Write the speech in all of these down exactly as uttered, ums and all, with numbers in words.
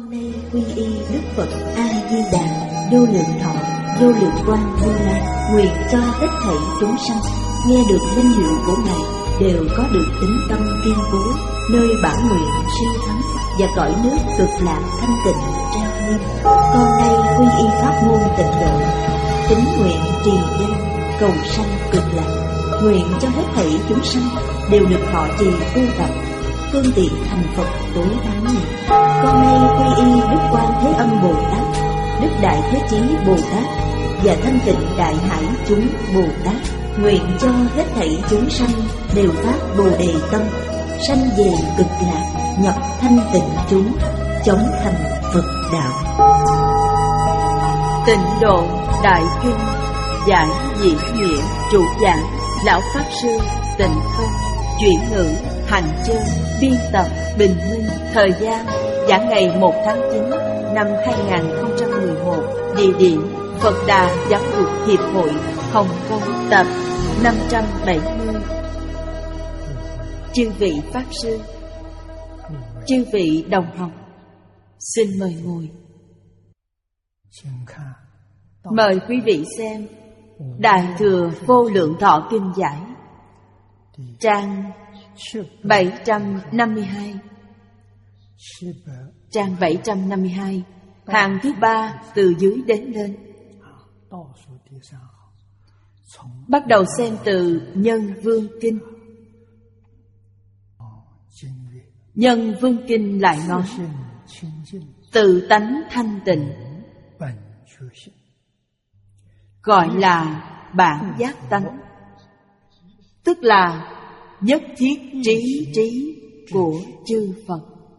Con nay quy y Đức Phật A Di Đà, vô lượng thọ, vô lượng quang Như Lai, nguyện cho hết thảy chúng sanh nghe được danh hiệu của Ngài đều có được tín tâm kiên cố, nơi bản nguyện siêu thắng và cõi nước cực lạc thanh tịnh trang nghiêm. Con nay quy y pháp môn tịnh độ, tín nguyện trì danh cầu sanh cực lạc, nguyện cho hết thảy chúng sanh đều được thọ trì tu tập, phương tiện thành Phật tối thắng nhiệt. Con nay quy y Đức Quan Thế Âm Bồ Tát, Đức Đại Thế Chí Bồ Tát và Thanh Tịnh Đại Hải chúng Bồ Tát, nguyện cho hết thảy chúng sanh đều phát Bồ Đề tâm, sanh về cực lạc, nhập thanh tịnh chúng, chống thành Phật đạo. Tịnh Độ Đại Kinh giải diễn nghĩa, trụ giảng lão pháp sư Tịnh Không, chuyển ngữ Hành Chân, biên tập Bình Minh. Thời gian giảng ngày một tháng chín năm hai nghìn không trăm mười một. Địa điểm Phật Đà Giáo dục Hiệp hội Hồng Kông, tập năm trăm bảy mươi. Chư vị pháp sư, chư vị đồng học, xin mời ngồi. Mời quý vị xem Đại Thừa Vô Lượng Thọ Kinh Giải, trang bảy trăm năm mươi hai. Trang bảy trăm năm mươi hai, hàng thứ ba từ dưới đến lên. Bắt đầu xem từ Nhân Vương Kinh. Nhân Vương Kinh lại nói: tự tánh thanh tịnh gọi là bản giác tánh, tức là nhất thiết trí trí của chư Phật.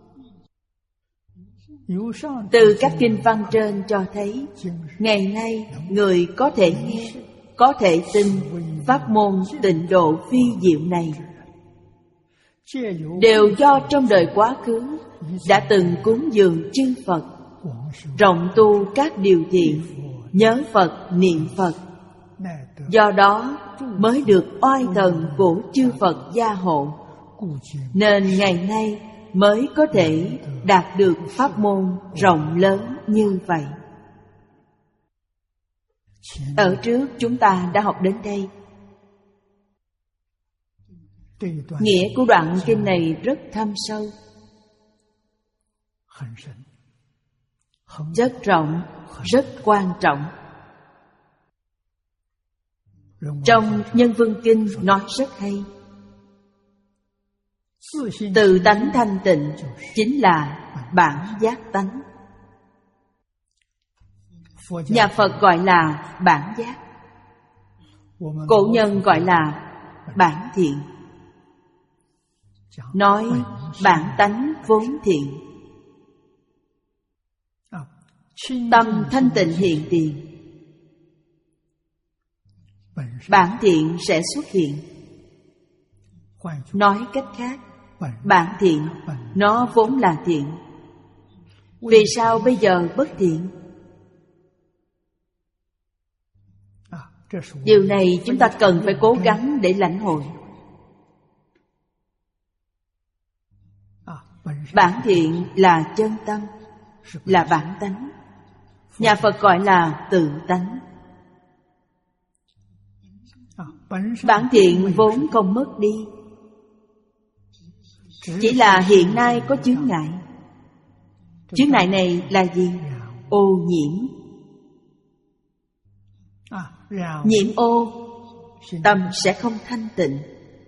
Từ các kinh văn trên cho thấy, ngày nay người có thể nghe, có thể tin pháp môn tịnh độ phi diệu này đều do trong đời quá khứ đã từng cúng dường chư Phật, rộng tu các điều thiện, nhớ Phật niệm Phật, do đó mới được oai thần của chư Phật gia hộ, nên ngày nay mới có thể đạt được pháp môn rộng lớn như vậy. Ở trước chúng ta đã học đến đây. Nghĩa của đoạn kinh này rất thâm sâu, rất rộng, rất quan trọng. Trong Nhân Vương Kinh nói rất hay. Tự tánh thanh tịnh chính là bản giác tánh. Nhà Phật gọi là bản giác, cổ nhân gọi là bản thiện. Nói bản tánh vốn thiện, tâm thanh tịnh hiện tiền, bản thiện sẽ xuất hiện. Nói cách khác, bản thiện nó vốn là thiện. Vì sao bây giờ bất thiện? Điều này chúng ta cần phải cố gắng để lãnh hội. Bản thiện là chân tâm, là bản tánh. Nhà Phật gọi là tự tánh. Bản thiện vốn không mất đi, chỉ là hiện nay có chướng ngại. Chướng ngại này là gì? Ô nhiễm. Nhiễm ô, tâm sẽ không thanh tịnh.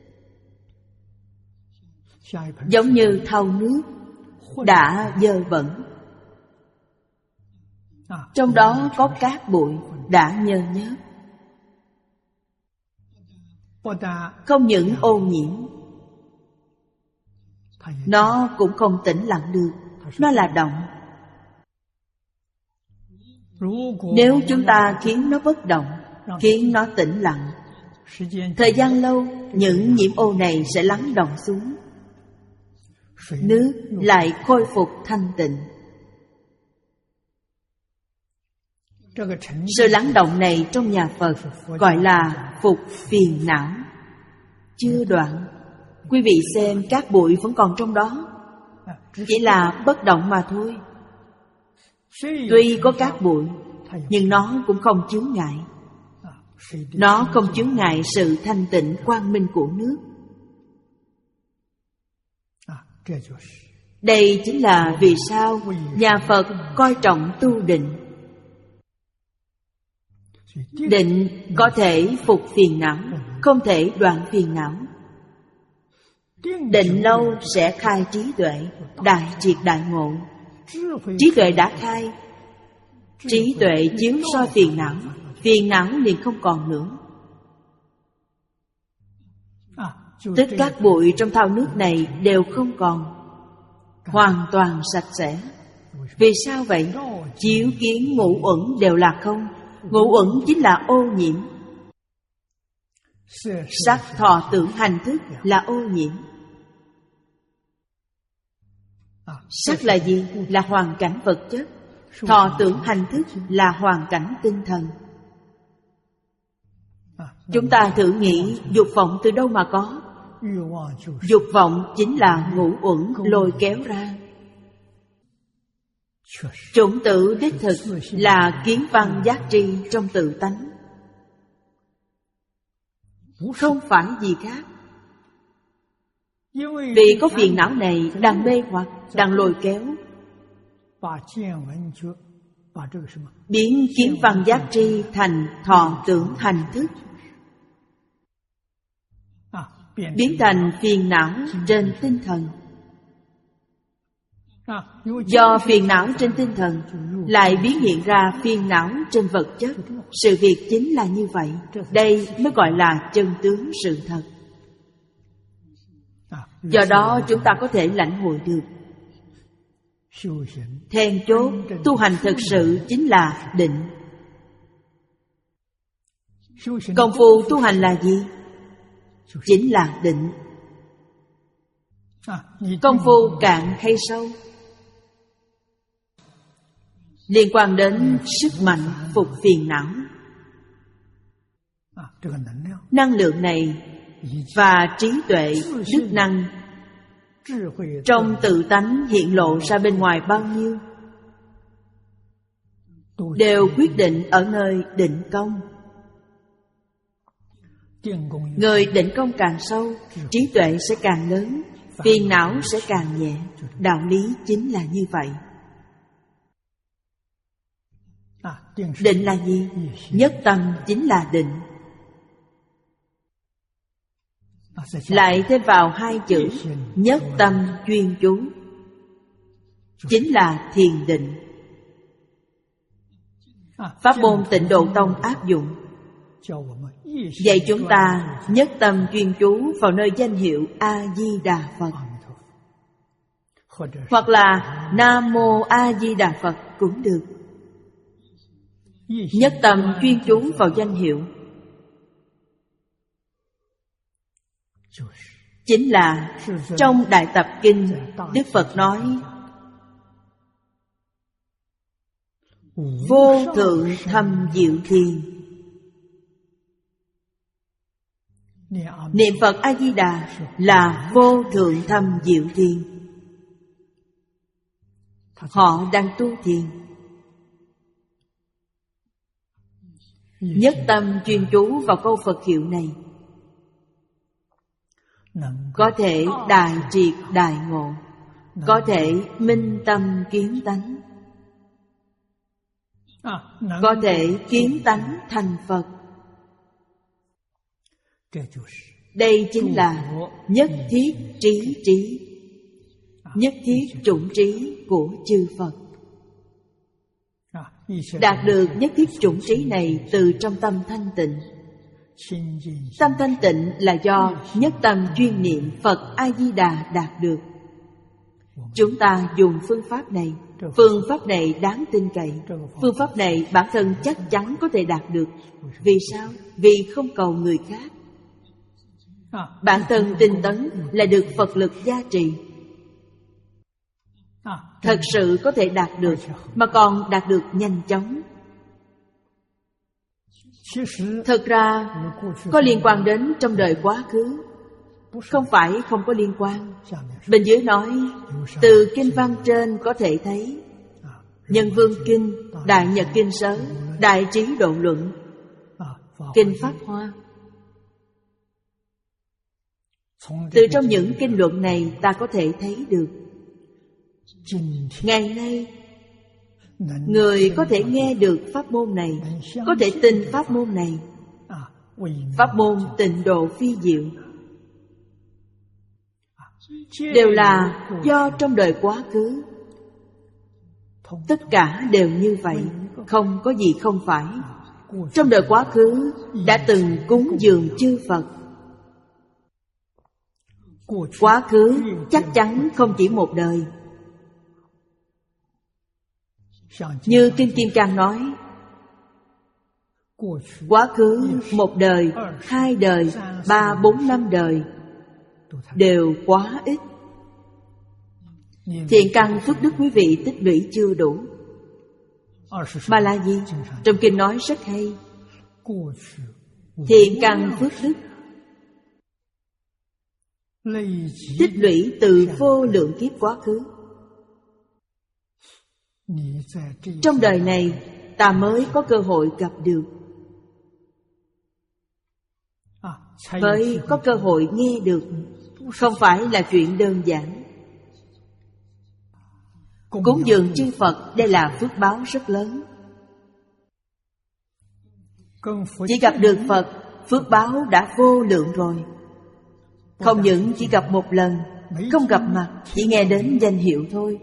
Giống như thau nước đã dơ bẩn, trong đó có cát bụi đã nhơ nhớp. Không những ô nhiễm, nó cũng không tĩnh lặng được, nó là động. Nếu chúng ta khiến nó bất động, khiến nó tĩnh lặng, thời gian lâu, những nhiễm ô này sẽ lắng đọng xuống, nước lại khôi phục thanh tịnh. Sự lắng động này trong nhà Phật gọi là phục phiền não, chưa đoạn. Quý vị xem, cát bụi vẫn còn trong đó, chỉ là bất động mà thôi. Tuy có cát bụi, nhưng nó cũng không chướng ngại. Nó không chướng ngại sự thanh tịnh quang minh của nước. Đây chính là vì sao nhà Phật coi trọng tu định. Định có thể phục phiền não, không thể đoạn phiền não. Định lâu sẽ khai trí tuệ, đại triệt đại ngộ. Trí tuệ đã khai, trí tuệ chiếu soi phiền não, phiền não liền không còn nữa. Tất các bụi trong thau nước này đều không còn, hoàn toàn sạch sẽ. Vì sao vậy? Chiếu kiến ngũ uẩn đều là không. Ngũ uẩn chính là ô nhiễm. Sắc thọ tưởng hành thức là ô nhiễm. Sắc là gì? Là hoàn cảnh vật chất. Thọ tưởng hành thức là hoàn cảnh tinh thần. Chúng ta thử nghĩ dục vọng từ đâu mà có? Dục vọng chính là ngũ uẩn lôi kéo ra. Chủng tử đích thực là kiến văn giác tri trong tự tánh, không phải gì khác. Vì có phiền não này đang mê hoặc, đang lôi kéo, biến kiến văn giác tri thành thọ tưởng hành thức, biến thành phiền não trên tinh thần. Do phiền não trên tinh thần lại biến hiện ra phiền não trên vật chất. Sự việc chính là như vậy. Đây mới gọi là chân tướng sự thật. Do đó chúng ta có thể lãnh hội được. Then chốt tu hành thực sự chính là định. Công phu tu hành là gì? Chính là định. Công phu cạn hay sâu liên quan đến sức mạnh phục phiền não. Năng lượng này và trí tuệ, đức năng trong tự tánh hiện lộ ra bên ngoài bao nhiêu, đều quyết định ở nơi định công. Người định công càng sâu, trí tuệ sẽ càng lớn, phiền não sẽ càng nhẹ. Đạo lý chính là như vậy. Định là gì? Nhất tâm chính là định. Lại thêm vào hai chữ nhất tâm chuyên chú, chính là thiền định. Pháp môn Tịnh Độ Tông áp dụng, dạy chúng ta nhất tâm chuyên chú vào nơi danh hiệu A-di-đà Phật, hoặc là Nam Mô A-di-đà Phật cũng được. Nhất tâm chuyên chú vào danh hiệu chính là trong Đại Tập Kinh Đức Phật nói vô thượng thâm diệu thiền. Niệm Phật A-di-đà là vô thượng thâm diệu thiền. Họ đang tu thiền. Nhất tâm chuyên chú vào câu Phật hiệu này, có thể đại triệt đại ngộ, có thể minh tâm kiến tánh, có thể kiến tánh thành Phật. Đây chính là nhất thiết trí trí, nhất thiết chủng trí của chư Phật. Đạt được nhất thiết chủng trí này từ trong tâm thanh tịnh. Tâm thanh tịnh là do nhất tâm chuyên niệm Phật A-di-đà đạt được. Chúng ta dùng phương pháp này. Phương pháp này đáng tin cậy. Phương pháp này bản thân chắc chắn có thể đạt được. Vì sao? Vì không cầu người khác. Bản thân tinh tấn là được Phật lực gia trì. Thật sự có thể đạt được, mà còn đạt được nhanh chóng. Thật ra có liên quan đến trong đời quá khứ, không phải không có liên quan. Bên dưới nói từ kinh văn trên có thể thấy Nhân Vương Kinh, Đại Nhật Kinh Sớ, Đại Trí Độ Luận, Kinh Pháp Hoa. Từ trong những kinh luận này ta có thể thấy được, ngày nay người có thể nghe được pháp môn này, có thể tin pháp môn này, pháp môn tịnh độ phi diệu, đều là do trong đời quá khứ tất cả đều như vậy, không có gì không phải. Trong đời quá khứ đã từng cúng dường chư Phật. Quá khứ chắc chắn không chỉ một đời. Như Kinh Kim Cang nói, quá khứ một đời, hai đời, ba, bốn, năm đời đều quá ít. Thiện căn phước đức quý vị tích lũy chưa đủ. Mà là gì? Trong kinh nói rất hay. Thiện căn phước đức tích lũy từ vô lượng kiếp quá khứ. Trong đời này ta mới có cơ hội gặp được, mới có cơ hội nghe được. Không phải là chuyện đơn giản. Cúng dường chư Phật, đây là phước báo rất lớn. Chỉ gặp được Phật, phước báo đã vô lượng rồi. Không những chỉ gặp một lần, không gặp mặt, chỉ nghe đến danh hiệu thôi.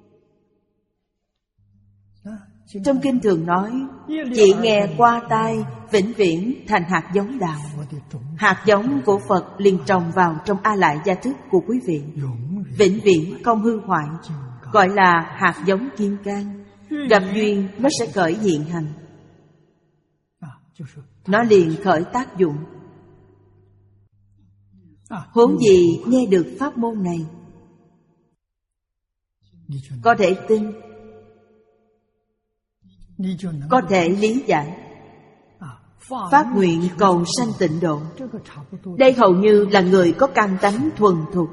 Trong kinh thường nói, chỉ nghe qua tai, vĩnh viễn thành hạt giống đạo. Hạt giống của Phật liền trồng vào trong A Lại gia thức của quý vị, vĩnh viễn không hư hoại, gọi là hạt giống kim cang. Gặp duyên nó sẽ khởi hiện hành, nó liền khởi tác dụng. Huống gì nghe được pháp môn này, có thể tin, có thể lý giải, phát nguyện cầu sanh tịnh độ. Đây hầu như là người có căn tánh thuần thục.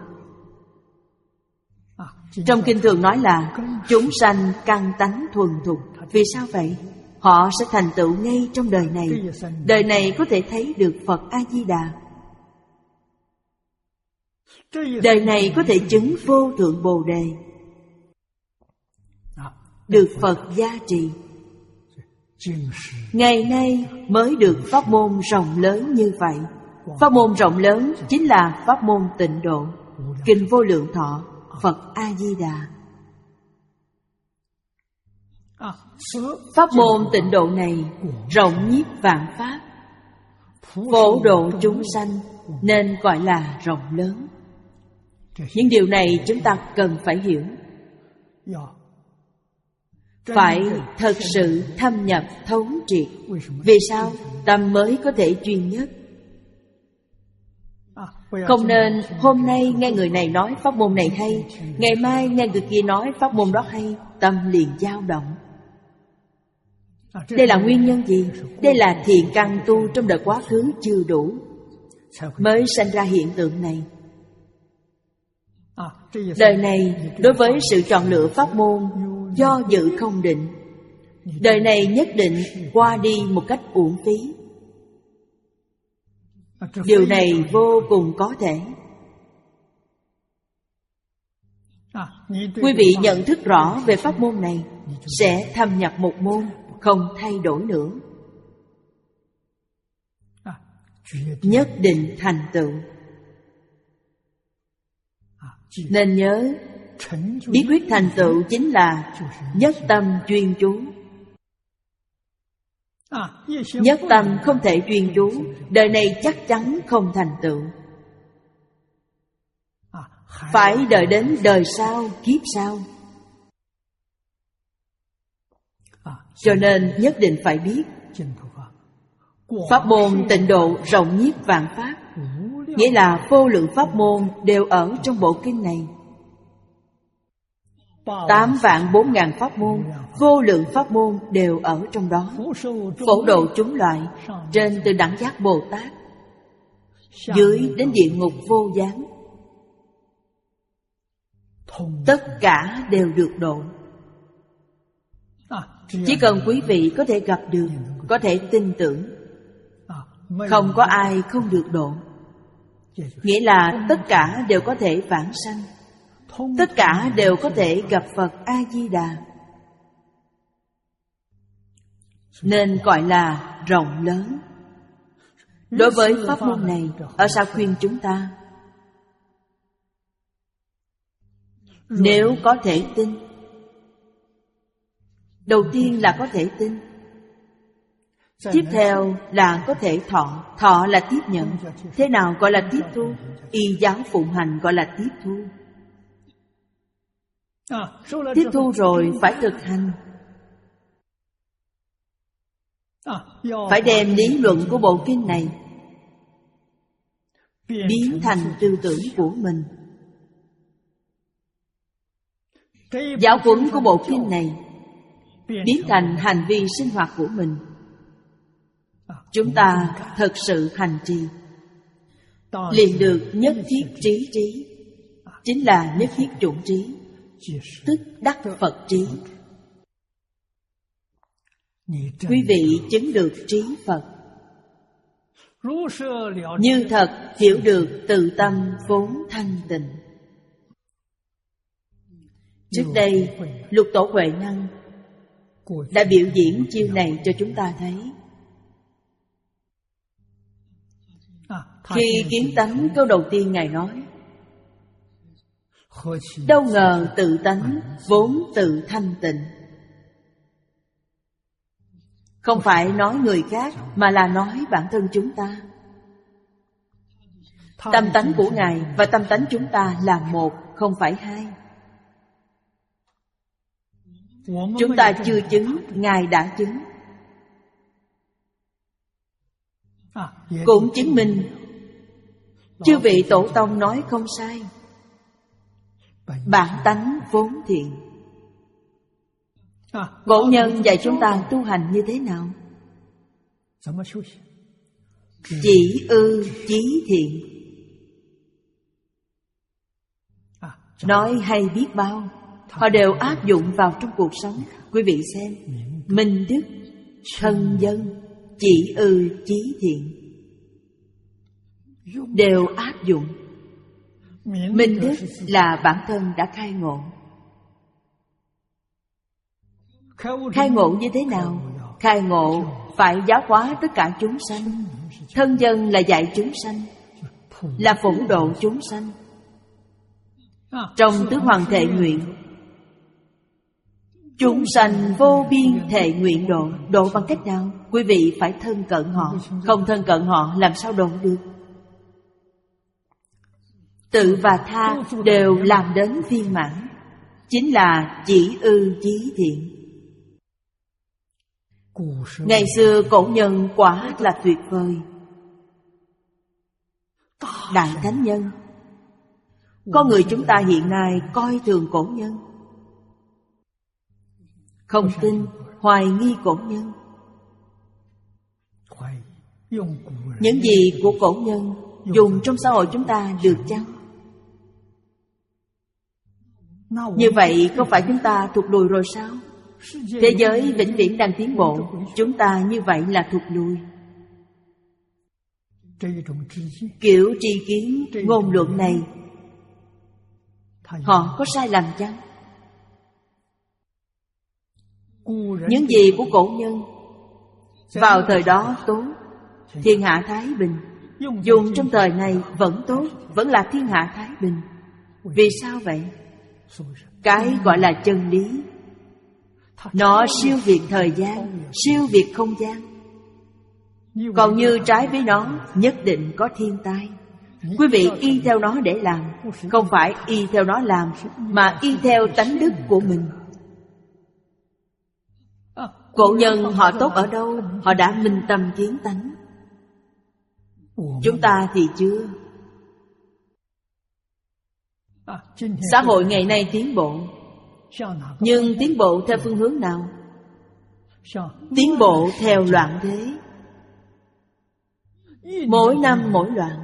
Trong kinh thường nói là chúng sanh căn tánh thuần thục. Vì sao vậy? Họ sẽ thành tựu ngay trong đời này. Đời này có thể thấy được Phật A-di-đà. Đời này có thể chứng vô thượng Bồ Đề, được Phật gia trì. Ngày nay mới được pháp môn rộng lớn như vậy. Pháp môn rộng lớn chính là pháp môn tịnh độ, Kinh Vô Lượng Thọ, Phật A-di-đà. Pháp môn tịnh độ này rộng nhiếp vạn pháp, phổ độ chúng sanh, nên gọi là rộng lớn. Những điều này chúng ta cần phải hiểu, phải thật sự thâm nhập thấu triệt. Vì sao? Tâm mới có thể duy nhất. Không nên hôm nay nghe người này nói pháp môn này hay, ngày mai nghe người kia nói pháp môn đó hay, tâm liền dao động. Đây là nguyên nhân gì? Đây là thiện căn tu trong đời quá khứ chưa đủ, mới sanh ra hiện tượng này. Đời này đối với sự chọn lựa pháp môn do dự không định, đời này nhất định qua đi một cách uổng phí. Điều này vô cùng có thể. Quý vị nhận thức rõ về pháp môn này, sẽ thâm nhập một môn, không thay đổi nữa, nhất định thành tựu. Nên nhớ, bí quyết thành tựu chính là nhất tâm chuyên chú. Nhất tâm không thể chuyên chú, đời này chắc chắn không thành tựu. Phải đợi đến đời sau, kiếp sau. Cho nên nhất định phải biết, pháp môn tịnh độ rộng nhiếp vạn pháp, nghĩa là vô lượng pháp môn đều ở trong bộ kinh này. Tám vạn bốn ngàn pháp môn, vô lượng pháp môn đều ở trong đó. Phổ độ chúng loại, trên từ đẳng giác Bồ Tát, dưới đến địa ngục vô gián, tất cả đều được độ. Chỉ cần quý vị có thể gặp được, có thể tin tưởng, không có ai không được độ. Nghĩa là tất cả đều có thể vãng sanh, tất cả đều có thể gặp Phật A-di-đà. Nên gọi là rộng lớn. Đối với pháp môn này, ở sao khuyên chúng ta? Nếu có thể tin, đầu tiên là có thể tin, tiếp theo là có thể thọ. Thọ là tiếp nhận. Thế nào gọi là tiếp thu? Y giáo phụng hành gọi là tiếp thu. Tiếp thu rồi phải thực hành, phải đem lý luận của bộ kinh này biến thành tư tưởng của mình. Giáo huấn của bộ kinh này biến thành hành vi sinh hoạt của mình. Chúng ta thật sự hành trì, liền được nhất thiết trí trí. Chính là nhất thiết chủng trí, tức đắc Phật trí. Quý vị chứng được trí Phật. Như thật hiểu được tự tâm vốn thanh tịnh. Trước đây Lục Tổ Huệ Năng đã biểu diễn chiêu này cho chúng ta thấy. Khi kiến tánh câu đầu tiên Ngài nói, đâu ngờ tự tánh vốn tự thanh tịnh. Không phải nói người khác, mà là nói bản thân chúng ta. Tâm tánh của Ngài và tâm tánh chúng ta là một, không phải hai. Chúng ta chưa chứng, Ngài đã chứng. Cũng chứng minh chư vị tổ tông nói không sai. Bản tánh vốn thiện. Cổ nhân dạy chúng ta tu hành như thế nào? Chỉ ư chí thiện. Nói hay biết bao, họ đều áp dụng vào trong cuộc sống. Quý vị xem, minh đức, thân dân, chỉ ư chí thiện, đều áp dụng. Minh đức là bản thân đã khai ngộ. Khai ngộ như thế nào? Khai ngộ phải giáo hóa tất cả chúng sanh. Thân dân là dạy chúng sanh, là phụng độ chúng sanh. Trong tứ hoàng thệ nguyện, chúng sanh vô biên thệ nguyện độ. Độ bằng cách nào? Quý vị phải thân cận họ. Không thân cận họ làm sao độ được? Tự và tha đều làm đến viên mãn, chính là chỉ ư chí thiện. Ngày xưa cổ nhân quả là tuyệt vời. Đại thánh nhân. Con người chúng ta hiện nay coi thường cổ nhân, không tin, hoài nghi cổ nhân. Những gì của cổ nhân dùng trong xã hội chúng ta được chăng? Như vậy không phải chúng ta thụt lùi rồi sao? Thế giới vĩnh viễn đang tiến bộ, chúng ta như vậy là thụt lùi. Kiểu tri kiến, ngôn luận này, họ có sai lầm chăng? Những gì của cổ nhân vào thời đó tốt, thiên hạ thái bình. Dùng trong thời này vẫn tốt, vẫn là thiên hạ thái bình. Vì sao vậy? Cái gọi là chân lý, nó siêu việt thời gian, siêu việt không gian. Còn như trái với nó, nhất định có thiên tai. Quý vị y theo nó để làm, không phải y theo nó làm, mà y theo tánh đức của mình. Cổ nhân họ tốt ở đâu? Họ đã minh tâm kiến tánh. Chúng ta thì chưa. Xã hội ngày nay tiến bộ, nhưng tiến bộ theo phương hướng nào? Tiến bộ theo loạn thế. Mỗi năm mỗi loạn.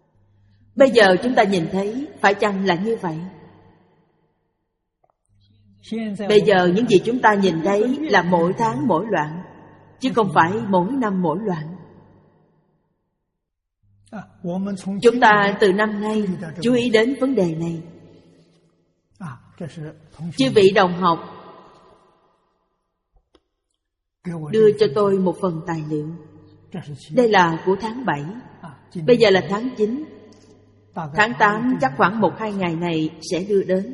Bây giờ chúng ta nhìn thấy, phải chăng là như vậy? Bây giờ những gì chúng ta nhìn thấy là mỗi tháng mỗi loạn, chứ không phải mỗi năm mỗi loạn. Chúng ta từ năm nay chú ý đến vấn đề này. Chư vị đồng học đưa cho tôi một phần tài liệu. Đây là của tháng bảy. Bây giờ là tháng chín. Tháng tám chắc khoảng một hai ngày này sẽ đưa đến.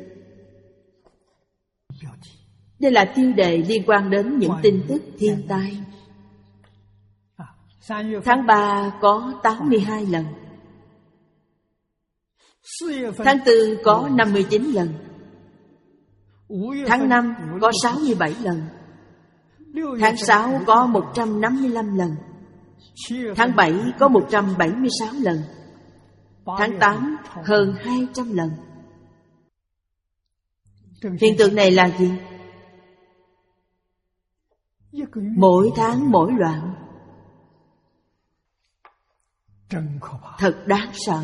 Đây là tiêu đề liên quan đến những tin tức thiên tai. Tháng ba có tám mươi hai lần. Tháng tư có năm mươi chín lần. Tháng năm có sáu mươi bảy lần. Tháng sáu có một trăm năm mươi lăm lần. Tháng bảy có một trăm bảy mươi sáu lần. Tháng tám hơn hai trăm lần. Hiện tượng này là gì? Mỗi tháng mỗi loạn. Thật đáng sợ.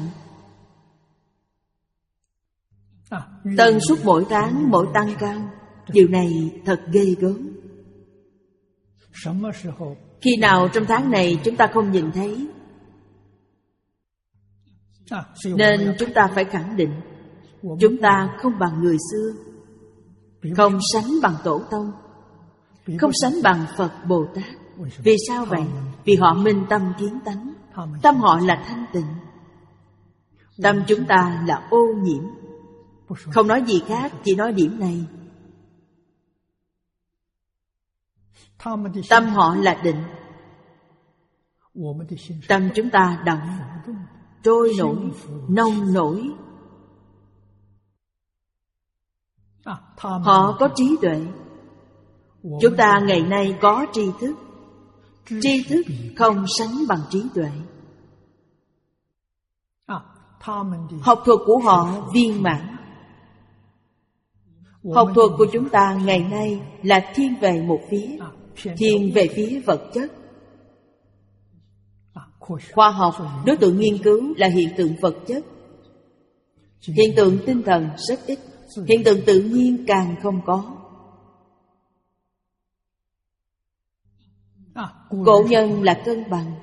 Tần suất mỗi tháng mỗi tăng cao. Điều này thật ghê gớm. Khi nào trong tháng này chúng ta không nhìn thấy, nên chúng ta phải khẳng định chúng ta không bằng người xưa, không sánh bằng Tổ Tông, không sánh bằng Phật Bồ Tát. Vì sao vậy? Vì họ minh tâm kiến tánh. Tâm họ là thanh tịnh. Tâm chúng ta là ô nhiễm. Không nói gì khác, chỉ nói điểm này. Tâm họ là định. Tâm chúng ta động, trôi nổi, nông nổi. Họ có trí tuệ. Chúng ta ngày nay có tri thức. Tri thức không sánh bằng trí tuệ. Học thuật của họ viên mãn. Học thuật của chúng ta ngày nay là thiên về một phía, thiên về phía vật chất. Khoa học, đối tượng nghiên cứu là hiện tượng vật chất. Hiện tượng tinh thần rất ít. Hiện tượng tự nhiên càng không có. Cổ nhân là cân bằng.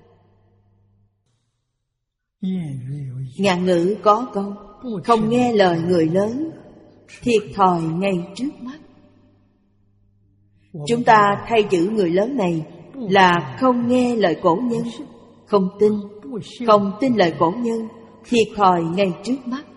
Ngạn ngữ có câu: không nghe lời người lớn, thiệt thòi ngay trước mắt. Chúng ta thay chữ người lớn này là không nghe lời cổ nhân, không tin, không tin lời cổ nhân, thiệt thòi ngay trước mắt.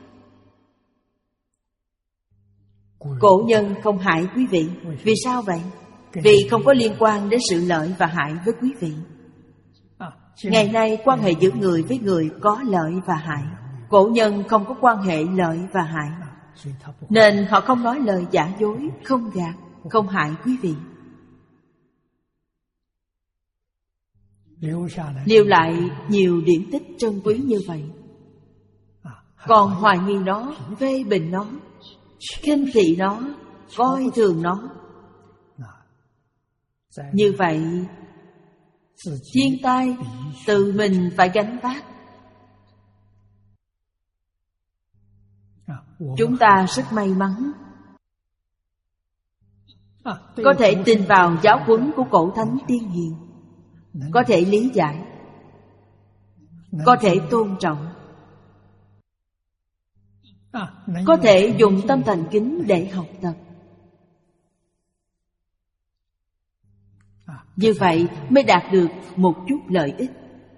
Cổ nhân không hại quý vị. Vì sao vậy? Vì không có liên quan đến sự lợi và hại với quý vị. Ngày nay quan hệ giữa người với người có lợi và hại. Cổ nhân không có quan hệ lợi và hại, nên họ không nói lời giả dối, không gạt, không hại quý vị. Lưu lại nhiều điển tích trân quý như vậy, còn hoài nghi nó, phê bình nó, khinh thị nó, coi thường nó, như vậy thiên tai tự mình phải gánh vác. Chúng ta rất may mắn có thể tin vào giáo huấn của cổ thánh tiên hiền, có thể lý giải, có thể tôn trọng, có thể dùng tâm thành kính để học tập. Như vậy mới đạt được một chút lợi ích.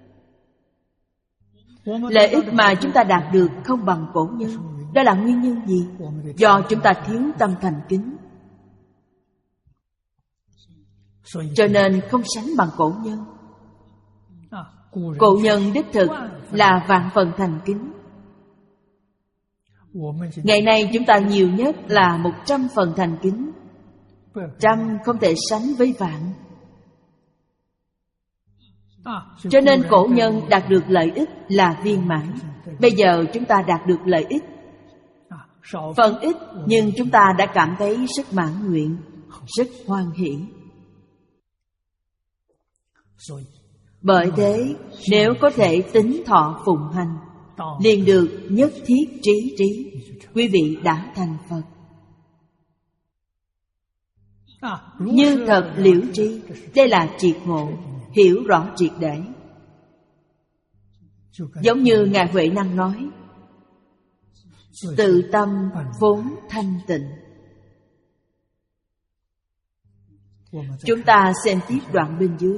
Lợi ích mà chúng ta đạt được không bằng cổ nhân. Đó là nguyên nhân gì? Do chúng ta thiếu tâm thành kính, cho nên không sánh bằng cổ nhân. Cổ nhân đích thực là vạn phần thành kính. Ngày nay chúng ta nhiều nhất là một trăm phần thành kính. Trăm không thể sánh với vạn. Cho nên cổ nhân đạt được lợi ích là viên mãn. Bây giờ chúng ta đạt được lợi ích phần ít, nhưng chúng ta đã cảm thấy rất mãn nguyện, rất hoan hỷ. Bởi thế, nếu có thể tính thọ phụng hành, liền được nhất thiết trí trí, quý vị đã thành Phật. Như thật liễu tri. Đây là triệt ngộ, hiểu rõ triệt để. Giống như Ngài Huệ Năng nói, tự tâm vốn thanh tịnh. Chúng ta xem tiếp đoạn bên dưới.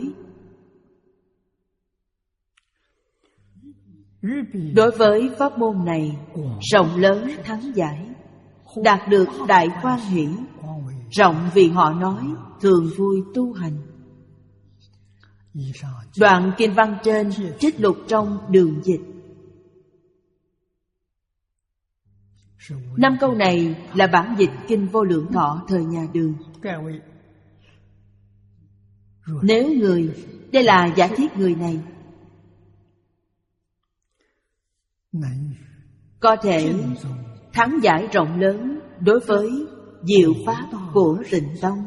Đối với pháp môn này, rộng lớn thắng giải, đạt được đại khoan hỷ, rộng vì họ nói, thường vui tu hành. Đoạn kinh văn trên trích lục trong đường dịch. Năm câu này là bản dịch kinh Vô Lượng Thọ thời nhà Đường. Nếu người, đây là giả thiết người này, có thể thắng giải rộng lớn đối với diệu pháp của Tịnh Tông,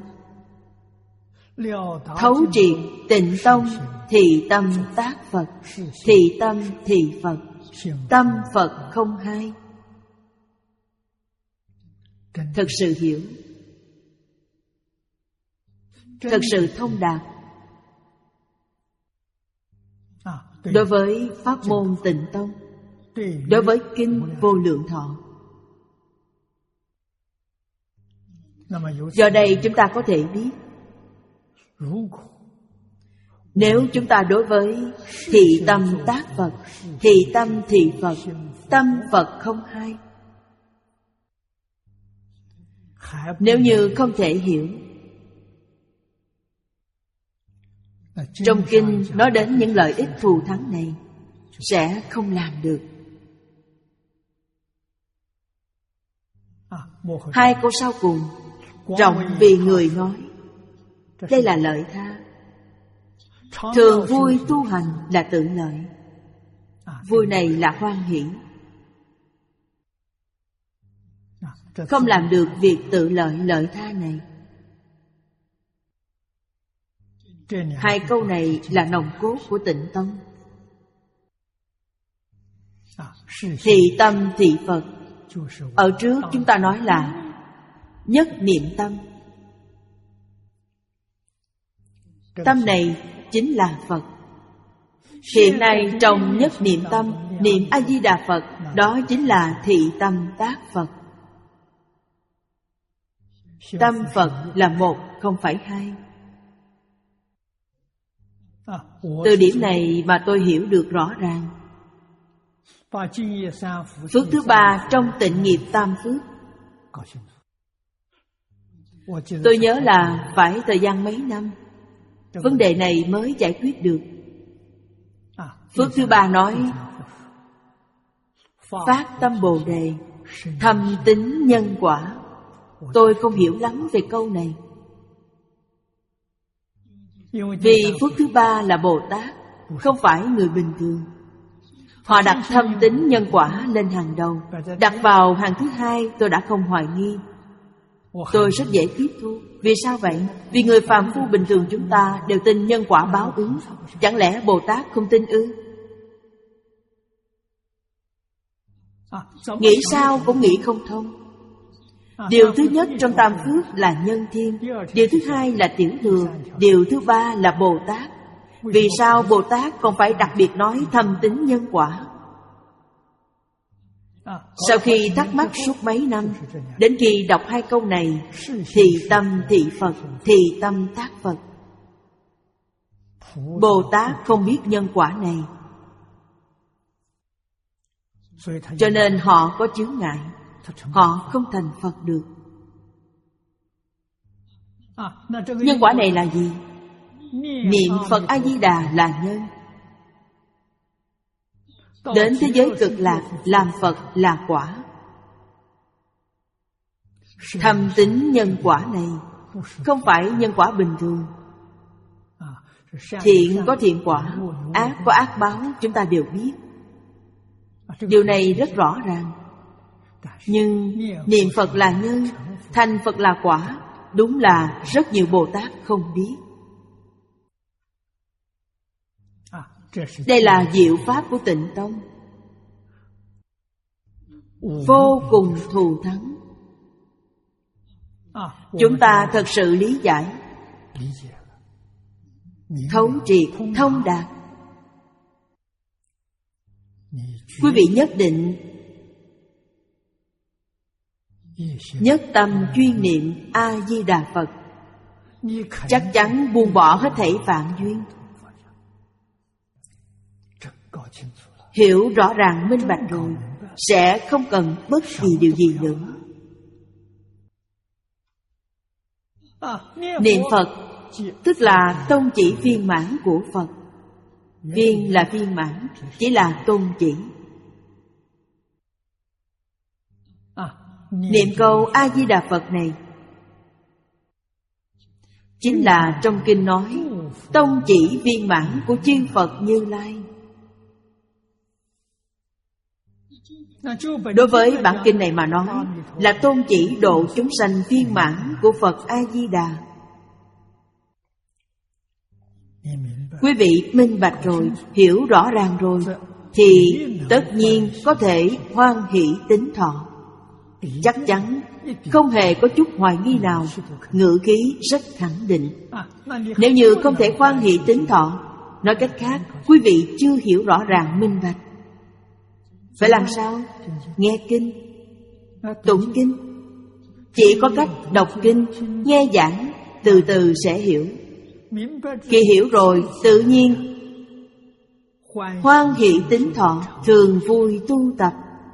thấu triệt Tịnh Tông thì tâm tác Phật, thì tâm thì Phật, tâm Phật không hai. Thực sự hiểu, thực sự thông đạt đối với pháp môn Tịnh Tông, đối với kinh Vô Lượng Thọ. Do đây chúng ta có thể biết, nếu chúng ta đối với thị tâm tác Phật, thị tâm thị Phật, tâm Phật không hai, nếu như không thể hiểu, trong kinh nói đến những lợi ích thù thắng này, sẽ không làm được. Hai câu sau cùng, rộng vì người nói, đây là lợi tha. Thường vui tu hành là tự lợi. Vui này là hoan hỷ. Không làm được việc tự lợi lợi tha này. Hai câu này là nòng cốt của Tịnh Tông. Thị tâm thị Phật. Ở trước chúng ta nói là nhất niệm tâm. Tâm này chính là Phật. Hiện nay trong nhất niệm tâm, niệm A-di-đà Phật, đó chính là thị tâm tác Phật. Tâm Phật là một, không phải hai. Từ điểm này mà tôi hiểu được rõ ràng. Phước thứ ba trong tịnh nghiệp tam phước. Tôi nhớ là phải thời gian mấy năm, vấn đề này mới giải quyết được. Phước thứ ba nói phát tâm Bồ Đề, thâm tín nhân quả. Tôi không hiểu lắm về câu này. Vì phước thứ ba là Bồ Tát, không phải người bình thường. Họ đặt thâm tín nhân quả lên hàng đầu. Đặt vào hàng thứ hai tôi đã không hoài nghi. Tôi rất dễ tiếp thu. Vì sao vậy? Vì người phàm phu bình thường chúng ta đều tin nhân quả báo ứng. Chẳng lẽ Bồ Tát không tin ư? Nghĩ sao cũng nghĩ không thông. Điều thứ nhất trong tam phước là nhân thiên. Điều thứ hai là tiểu thừa. Điều thứ ba là Bồ Tát. Vì sao Bồ Tát không phải đặc biệt nói thâm tín nhân quả? Sau khi thắc mắc suốt mấy năm, đến khi đọc hai câu này, thì tâm thị Phật, thì tâm tác Phật. Bồ Tát không biết nhân quả này, cho nên họ có chướng ngại, họ không thành Phật được. Nhân quả này là gì? Niệm Phật A-di-đà là nhân. Đến thế giới cực lạc làm Phật là quả. Thâm tín nhân quả này không phải nhân quả bình thường. Thiện có thiện quả, ác có ác báo, chúng ta đều biết. Điều này rất rõ ràng. Nhưng niệm Phật là nhân, thành Phật là quả, đúng là rất nhiều Bồ Tát không biết. Đây là diệu pháp của Tịnh Tông, vô cùng thù thắng. Chúng ta thật sự lý giải, thấu triệt, thông đạt. Quý vị nhất định nhất tâm chuyên niệm A-di-đà Phật, chắc chắn buông bỏ hết thảy vạn duyên. Hiểu rõ ràng minh bạch rồi, sẽ không cần bất kỳ điều gì nữa. Niệm Phật tức là tôn chỉ viên mãn của Phật. Viên là viên mãn, chỉ là tôn chỉ. Niệm câu A-di-đà Phật này chính là trong kinh nói tôn chỉ viên mãn của chư Phật Như Lai. Đối với bản kinh này mà nói là tôn chỉ độ chúng sanh viên mãn của Phật A-di-đà. Quý vị minh bạch rồi, hiểu rõ ràng rồi, thì tất nhiên có thể hoan hỷ tín thọ. Chắc chắn, không hề có chút hoài nghi nào, ngữ khí rất khẳng định. Nếu như không thể hoan hỷ tín thọ, nói cách khác, quý vị chưa hiểu rõ ràng minh bạch. Phải làm sao? Nghe kinh, tụng kinh. Chỉ có cách đọc kinh, nghe giảng, từ từ sẽ hiểu. Khi hiểu rồi, tự nhiên hoan hỷ tín thọ, thường vui tu tập.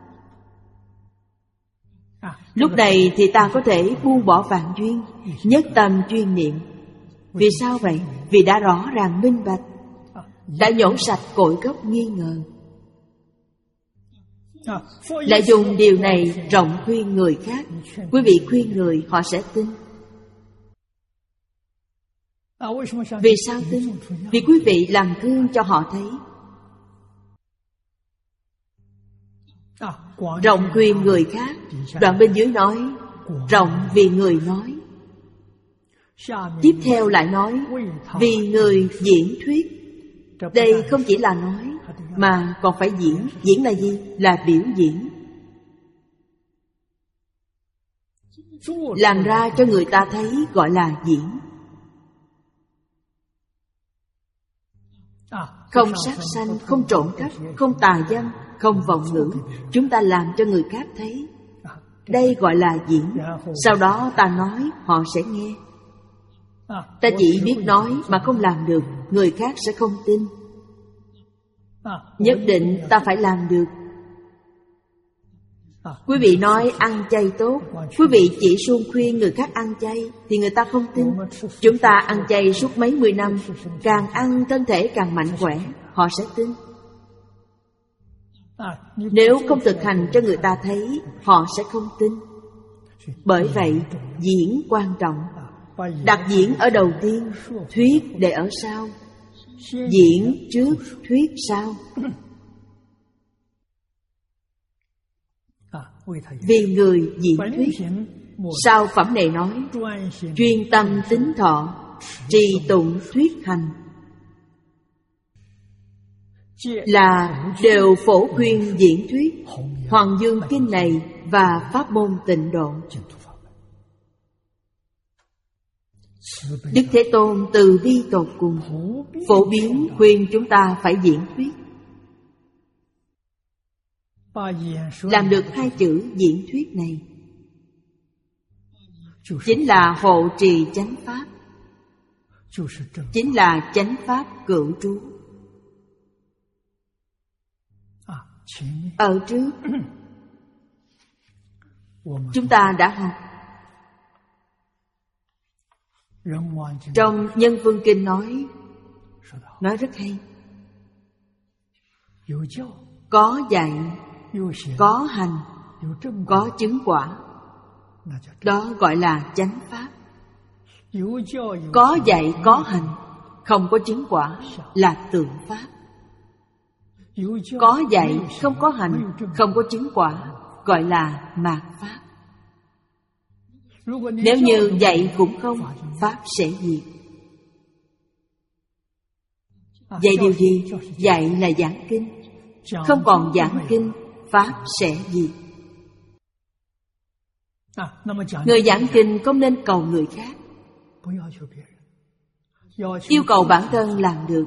Lúc này thì ta có thể buông bỏ vạn duyên, nhất tâm chuyên niệm. Vì sao vậy? Vì đã rõ ràng minh bạch, đã nhổ sạch cội gốc nghi ngờ. Lại dùng điều này rộng khuyên người khác. Quý vị khuyên người, họ sẽ tin. Vì sao tin? Vì quý vị làm gương cho họ thấy. Rộng khuyên người khác. Đoạn bên dưới nói rộng vì người nói. Tiếp theo lại nói vì người diễn thuyết. Đây không chỉ là nói, mà còn phải diễn. Diễn là gì? Là biểu diễn. Làm ra cho người ta thấy gọi là diễn. Không sát sanh, không trộm cắp, không tà dâm, không vọng ngữ. Chúng ta làm cho người khác thấy. Đây gọi là diễn. Sau đó ta nói, họ sẽ nghe. Ta chỉ biết nói mà không làm được, người khác sẽ không tin. Nhất định ta phải làm được. Quý vị nói ăn chay tốt, quý vị chỉ suông khuyên người khác ăn chay thì người ta không tin. Chúng ta ăn chay suốt mấy mươi năm, càng ăn thân thể càng mạnh khỏe, họ sẽ tin. Nếu không thực hành cho người ta thấy, họ sẽ không tin. Bởi vậy, diễn quan trọng. Đặt diễn ở đầu tiên, thuyết để ở sau. Diễn trước, thuyết sau. Vì người diễn thuyết. Sau phẩm này nói chuyên tâm tín thọ, trì tụng thuyết hành, là đều phổ khuyên diễn thuyết Hoàng Dương Kinh này và pháp môn Tịnh Độ. Đức Thế Tôn từ bi tột cùng, phổ biến khuyên chúng ta phải diễn thuyết. Làm được hai chữ diễn thuyết này chính là hộ trì chánh pháp, chính là chánh pháp cửu trú. Ở trước chúng ta đã học trong Nhân Phương Kinh nói nói rất hay. Có dạy, có hành, có chứng quả, đó gọi là chánh pháp. Có dạy, có hành, không có chứng quả là tượng pháp. Có dạy, không có hành, không có chứng quả gọi là mạt pháp. Nếu như dạy cũng không, pháp sẽ diệt. Dạy điều gì? Dạy là giảng kinh. Không còn giảng kinh, pháp sẽ diệt. Người giảng kinh không nên cầu người khác, yêu cầu bản thân làm được.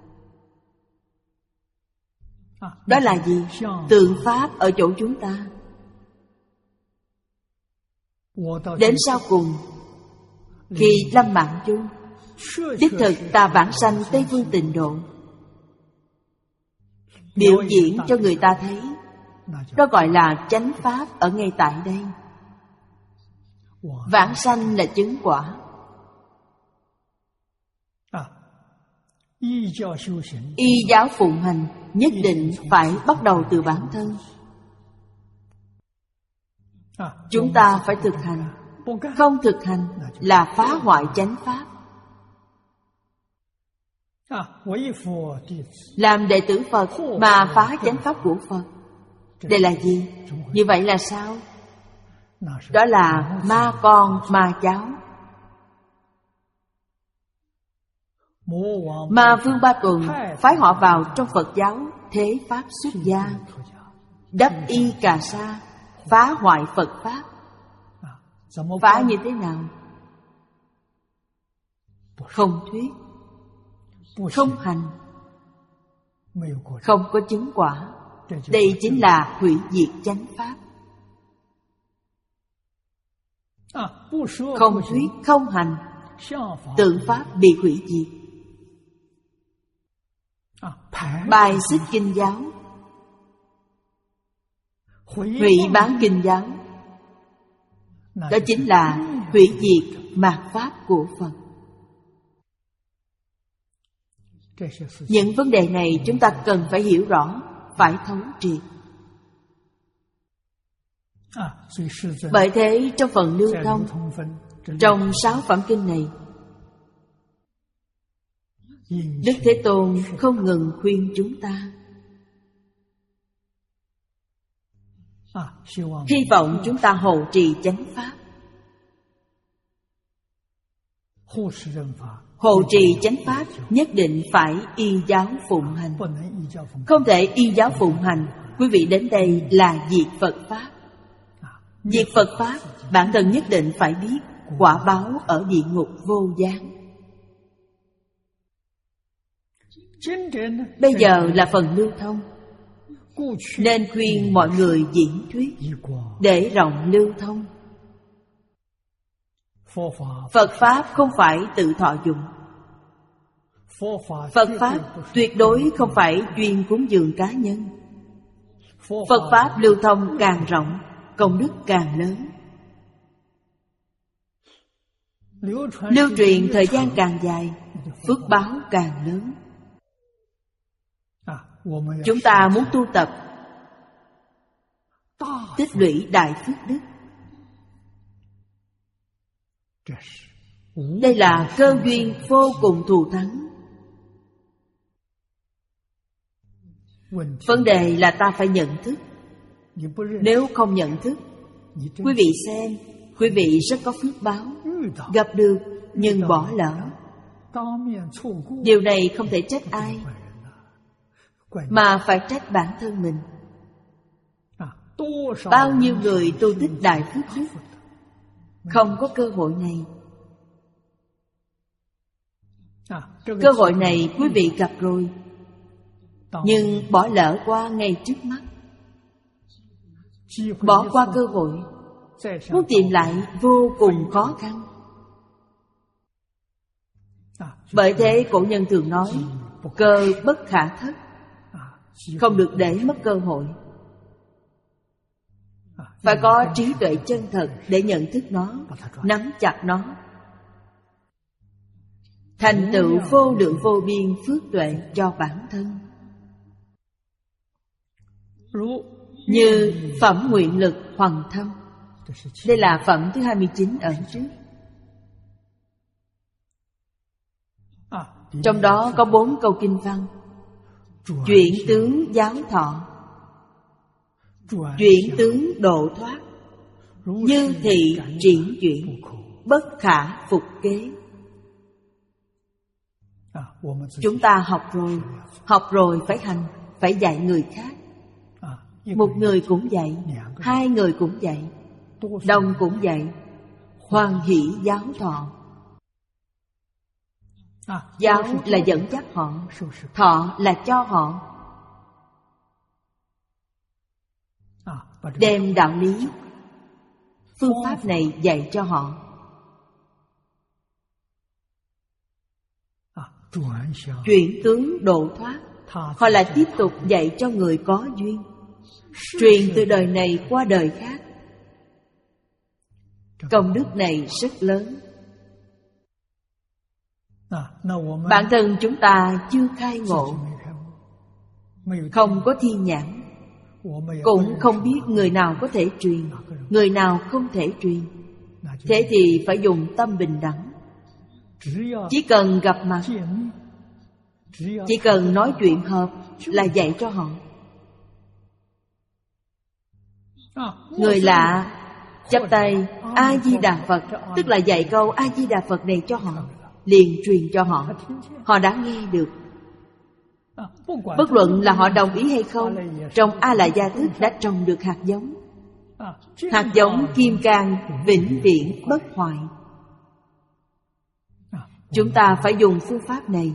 Đó là gì? Tượng Pháp ở chỗ chúng ta. Đến sau cùng, khi lâm mạng chung, đích thực ta vãng sanh Tây Phương Tịnh Độ, biểu diễn cho người ta thấy. Đó gọi là chánh Pháp ở ngay tại đây. Vãng sanh là chứng quả. Y giáo phụng hành nhất định phải bắt đầu từ bản thân. Chúng ta phải thực hành. Không thực hành là phá hoại chánh Pháp. Làm đệ tử Phật mà phá chánh Pháp của Phật, đây là gì? Như vậy là sao? Đó là ma con ma cháu. Ma Vương Ba Tuần phái họ vào trong Phật giáo thế Pháp xuất gia, đắp y cà sa, phá hoại Phật Pháp. Phá như thế nào? Không thuyết, không hành, không có chứng quả. Đây chính là hủy diệt chánh Pháp. Không thuyết, không hành, tượng Pháp bị hủy diệt. Bài xích kinh giáo, hủy bán kinh giáo, đó chính là hủy diệt mạt Pháp của Phật. Những vấn đề này chúng ta cần phải hiểu rõ, phải thấu triệt. Bởi thế trong phần lưu thông, trong sáu phẩm kinh này, Đức Thế Tôn không ngừng khuyên chúng ta. Hy vọng chúng ta hộ trì chánh Pháp. Hộ trì chánh Pháp nhất định phải y giáo phụng hành. Không thể y giáo phụng hành, quý vị đến đây là diệt Phật Pháp. Diệt Phật Pháp, bản thân nhất định phải biết quả báo ở địa ngục vô gián. Bây giờ là phần lưu thông, nên khuyên mọi người diễn thuyết để rộng lưu thông. Phật Pháp không phải tự thọ dụng. Phật Pháp tuyệt đối không phải chuyên cúng dường cá nhân. Phật Pháp lưu thông càng rộng, công đức càng lớn. Lưu truyền thời gian càng dài, phước báo càng lớn. Chúng ta muốn tu tập tích lũy đại phước đức. Đây là cơ duyên vô cùng thù thắng. Vấn đề là ta phải nhận thức. Nếu không nhận thức, quý vị xem, quý vị rất có phước báo, gặp được nhưng bỏ lỡ. Điều này không thể trách ai, mà phải trách bản thân mình. Bao nhiêu người tu tích đại phước đức không có cơ hội này. Cơ hội này quý vị gặp rồi, nhưng bỏ lỡ qua ngay trước mắt. Bỏ qua cơ hội, muốn tìm lại vô cùng khó khăn. Bởi thế cổ nhân thường nói, cơ bất khả thất. Không được để mất cơ hội. Phải có trí tuệ chân thật để nhận thức nó, nắm chặt nó, thành tựu vô lượng vô biên phước tuệ cho bản thân. Như phẩm nguyện lực hoằng thâm. Đây là phẩm thứ hai mươi chín ở trước. Trong đó có bốn câu kinh văn: chuyển tướng giáo thọ, chuyển tướng độ thoát, như thị triển chuyển, bất khả phục kế. Chúng ta học rồi, học rồi phải hành, phải dạy người khác. Một người cũng dạy, hai người cũng dạy, đông cũng vậy. Hoan hỷ giáo thọ. Giáo là dẫn dắt họ, thọ là cho họ. Đem đạo lý, phương pháp này dạy cho họ. Chuyển tướng độ thoát, họ lại tiếp tục dạy cho người có duyên, truyền từ đời này qua đời khác. Công đức này rất lớn. Bản thân chúng ta chưa khai ngộ, không có thiên nhãn, cũng không biết người nào có thể truyền, người nào không thể truyền. Thế thì phải dùng tâm bình đẳng. Chỉ cần gặp mặt, chỉ cần nói chuyện hợp là dạy cho họ. Người lạ chắp tay A-di-đà Phật, tức là dạy câu A-di-đà Phật này cho họ, liền truyền cho họ. Họ đã nghe được. Bất luận là họ đồng ý hay không, trong A-la-gia thức đã trồng được hạt giống. Hạt giống kim cang vĩnh viễn bất hoại. Chúng ta phải dùng phương pháp này.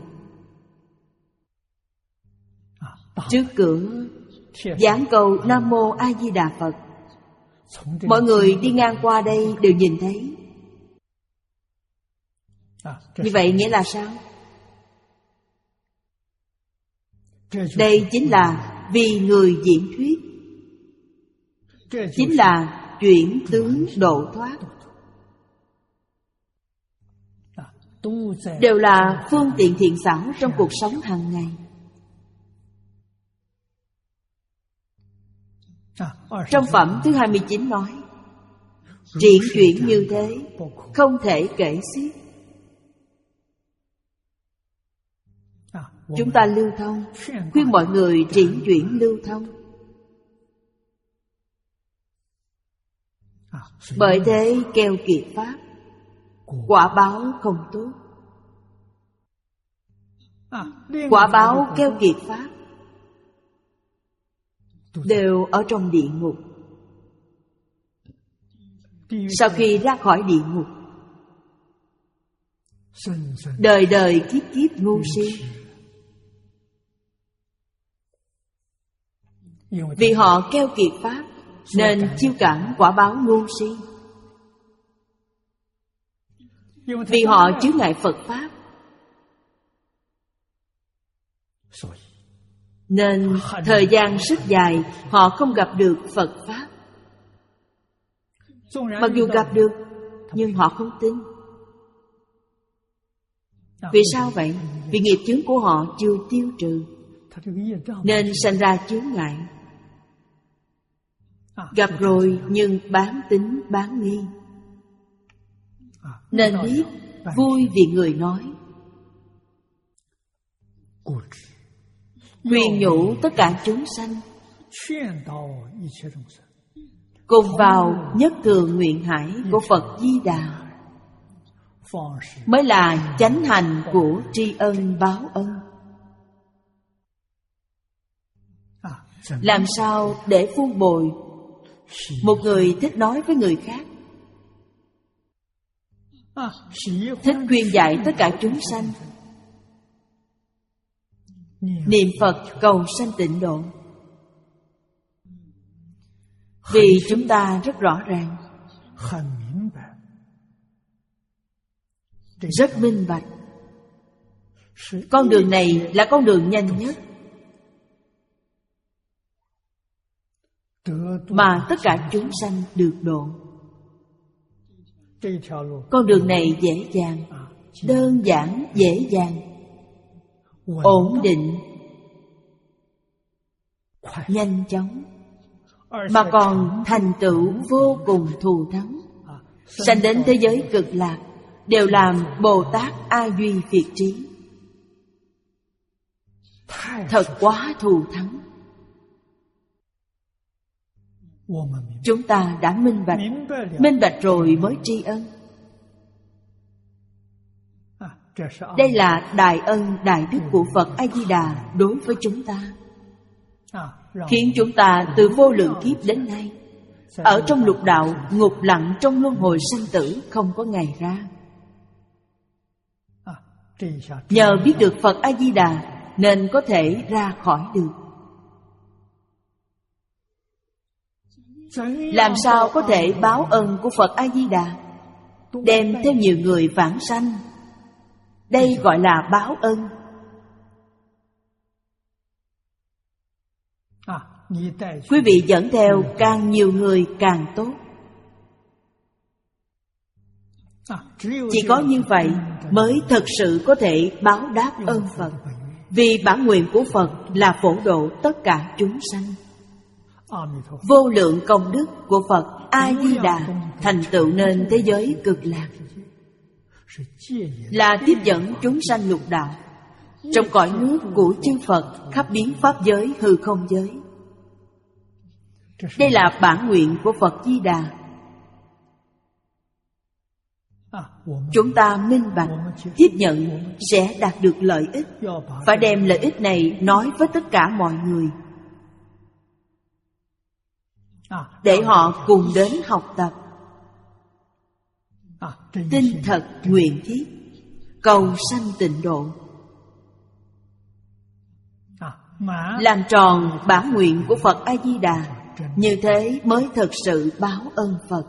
Trước cửa giảng câu Nam Mô A Di Đà Phật, mọi người đi ngang qua đây đều nhìn thấy. Như vậy nghĩa là sao? Đây chính là vì người diễn thuyết, chính là chuyển tướng độ thoát. Đều là phương tiện thiện xảo trong cuộc sống hàng ngày. Trong phẩm thứ hai mươi chín nói, triển chuyển như thế, không thể kể xiết. Chúng ta lưu thông, khuyên mọi người triển chuyển lưu thông. Bởi thế keo kiệt pháp, quả báo không tốt. Quả báo keo kiệt pháp đều ở trong địa ngục. Sau khi ra khỏi địa ngục, đời đời kiếp kiếp ngu si. Vì họ keo kiệt pháp nên chiêu cảm quả báo ngu si. Vì họ chướng ngại Phật pháp nên thời gian rất dài họ không gặp được Phật pháp. Mặc dù gặp được nhưng họ không tin. Vì sao vậy? Vì nghiệp chướng của họ chưa tiêu trừ nên sanh ra chướng ngại. Gặp rồi nhưng bán tín bán nghi. Nên biết vui vì người nói, khuyên nhủ tất cả chúng sanh, cùng vào nhất thường nguyện hải của Phật Di Đà, mới là chánh hành của tri ân báo ân. Làm sao để phu bồi một người thích nói với người khác, thích khuyên dạy tất cả chúng sanh niệm Phật cầu sanh tịnh độ? Vì chúng ta rất rõ ràng, rất minh bạch, con đường này là con đường nhanh nhất mà tất cả chúng sanh được độ. Con đường này dễ dàng, đơn giản dễ dàng, ổn định, nhanh chóng, mà còn thành tựu vô cùng thù thắng. Sanh đến thế giới cực lạc đều làm Bồ Tát A Duy Phiệt Trí. Thật quá thù thắng. Chúng ta đã minh bạch, minh bạch rồi mới tri ân. Đây là đại ân đại đức của Phật A Di Đà đối với chúng ta, khiến chúng ta từ vô lượng kiếp đến nay Ở trong lục đạo, ngục lặng trong luân hồi sanh tử, không có ngày ra. Nhờ biết được Phật A-di-đà nên có thể ra khỏi được. Làm sao có thể báo ân của Phật A-di-đà? Đem theo nhiều người vãng sanh, đây gọi là báo ân. Quý vị dẫn theo càng nhiều người càng tốt. Chỉ có như vậy mới thực sự có thể báo đáp ơn Phật. Vì bản nguyện của Phật là phổ độ tất cả chúng sanh. Vô lượng công đức của Phật A-di-đà thành tựu nên thế giới cực lạc, là tiếp dẫn chúng sanh lục đạo trong cõi nước của chư Phật khắp biến pháp giới hư không giới. Đây là bản nguyện của Phật Di Đà. Chúng ta minh bạch, tiếp nhận sẽ đạt được lợi ích. Phải đem lợi ích này nói với tất cả mọi người, để họ cùng đến học tập. Tin thật nguyện thiết, cầu sanh tịnh độ. Làm tròn bản nguyện của Phật A-di-đà, như thế mới thực sự báo ơn Phật.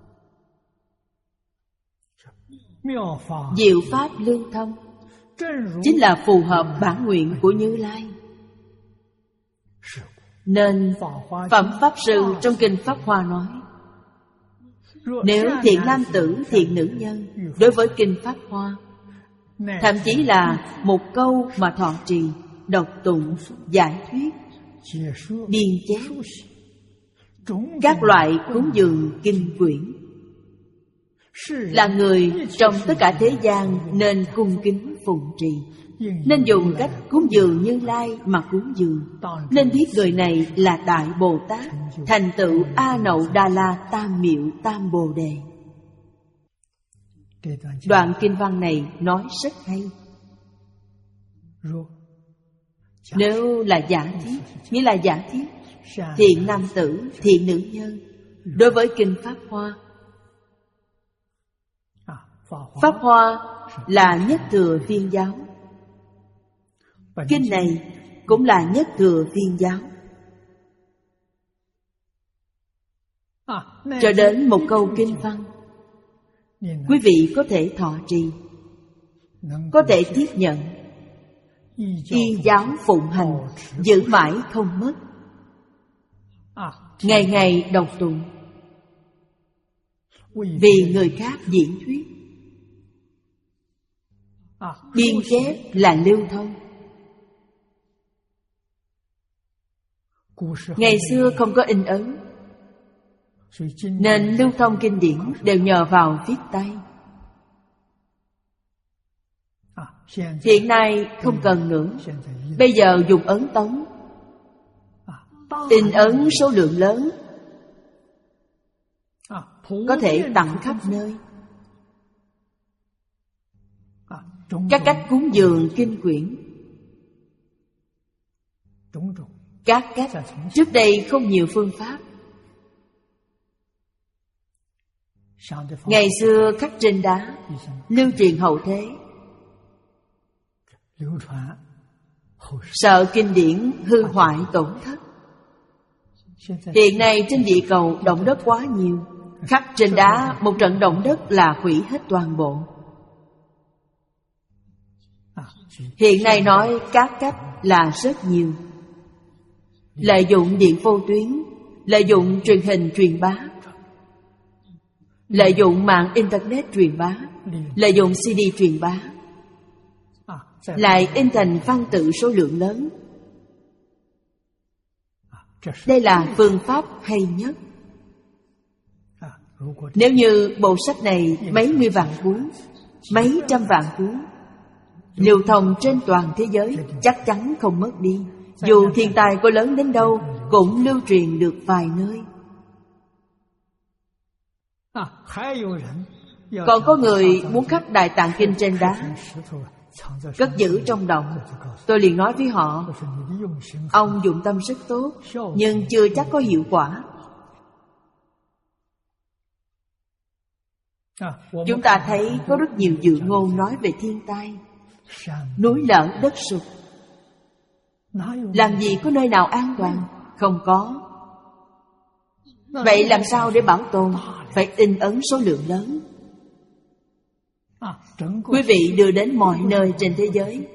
Diệu pháp lưu thông chính là phù hợp bản nguyện của Như Lai. Nên Phẩm Pháp Sư trong Kinh Pháp Hoa nói, nếu thiện nam tử, thiện nữ nhân đối với Kinh Pháp Hoa, thậm chí là một câu mà thọ trì, đọc tụng, giải thuyết, biên chép, các loại cúng dường kinh quyển, là người trong tất cả thế gian nên cung kính phụng trì, nên dùng cách cúng dường Như Lai mà cúng dường, nên biết người này là Đại Bồ Tát, thành tựu A Nậu Đa La Tam Miệu Tam Bồ Đề. Đoạn kinh văn này nói rất hay. Nếu là giả thiết, nghĩa là giả thiết thiện nam tử, thiện nữ nhân đối với Kinh Pháp Hoa. Pháp Hoa là nhất thừa viên giáo, kinh này cũng là nhất thừa viên giáo. Cho đến một câu kinh văn, quý vị có thể thọ trì, có thể tiếp nhận, y giáo phụng hành, giữ mãi không mất, ngày ngày đọc tụng, vì người khác diễn thuyết, biên chép là lưu thông. Ngày xưa không có in ấn, nên lưu thông kinh điển đều nhờ vào viết tay. Hiện nay không cần nữa, bây giờ dùng ấn tống, in ấn số lượng lớn, có thể tặng khắp nơi. Các cách cúng dường kinh quyển, các cách trước đây không nhiều phương pháp. Ngày xưa khắc trên đá, lưu truyền hậu thế, sợ kinh điển hư hoại tổn thất. Hiện nay trên địa cầu động đất quá nhiều, khắc trên đá một trận động đất là hủy hết toàn bộ. Hiện nay nói các cách là rất nhiều. Lợi dụng điện vô tuyến, lợi dụng truyền hình truyền bá, lợi dụng mạng Internet truyền bá, lợi dụng xê đê truyền bá, lại in thành văn tự số lượng lớn. Đây là phương pháp hay nhất. Nếu như bộ sách này mấy mươi vạn cuốn, mấy trăm vạn cuốn, lưu thông trên toàn thế giới, chắc chắn không mất đi. Dù thiên tai có lớn đến đâu, cũng lưu truyền được vài nơi. Còn có người muốn khắc Đại Tạng Kinh trên đá, cất giữ trong động. Tôi liền nói với họ, ông dụng tâm rất tốt, nhưng chưa chắc có hiệu quả. Chúng ta thấy có rất nhiều dự ngôn nói về thiên tai, núi lở đất sụp. Làm gì có nơi nào an toàn? Không có. Vậy làm sao để bảo tồn? Phải in ấn số lượng lớn. Quý vị đưa đến mọi nơi trên thế giới,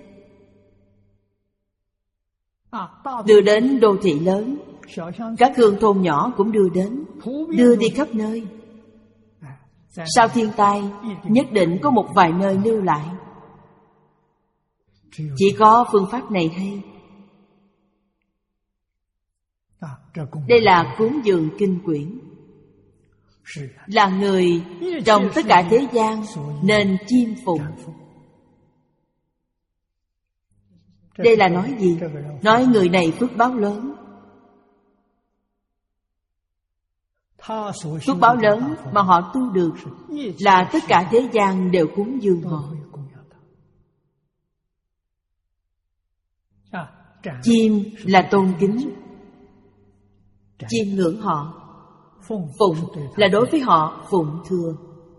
đưa đến đô thị lớn, các hương thôn nhỏ cũng đưa đến, đưa đi khắp nơi. Sau thiên tai, nhất định có một vài nơi lưu lại. Chỉ có phương pháp này hay. Đây là cúng dường kinh quyển, là người trong tất cả thế gian nên chiêm phụng. Đây là nói gì? Nói người này phước báo lớn. Phước báo lớn mà họ tu được là tất cả thế gian đều cúng dường họ. Chiêm là tôn kính, chiêm ngưỡng họ. Phụng là đối với họ phụng thừa.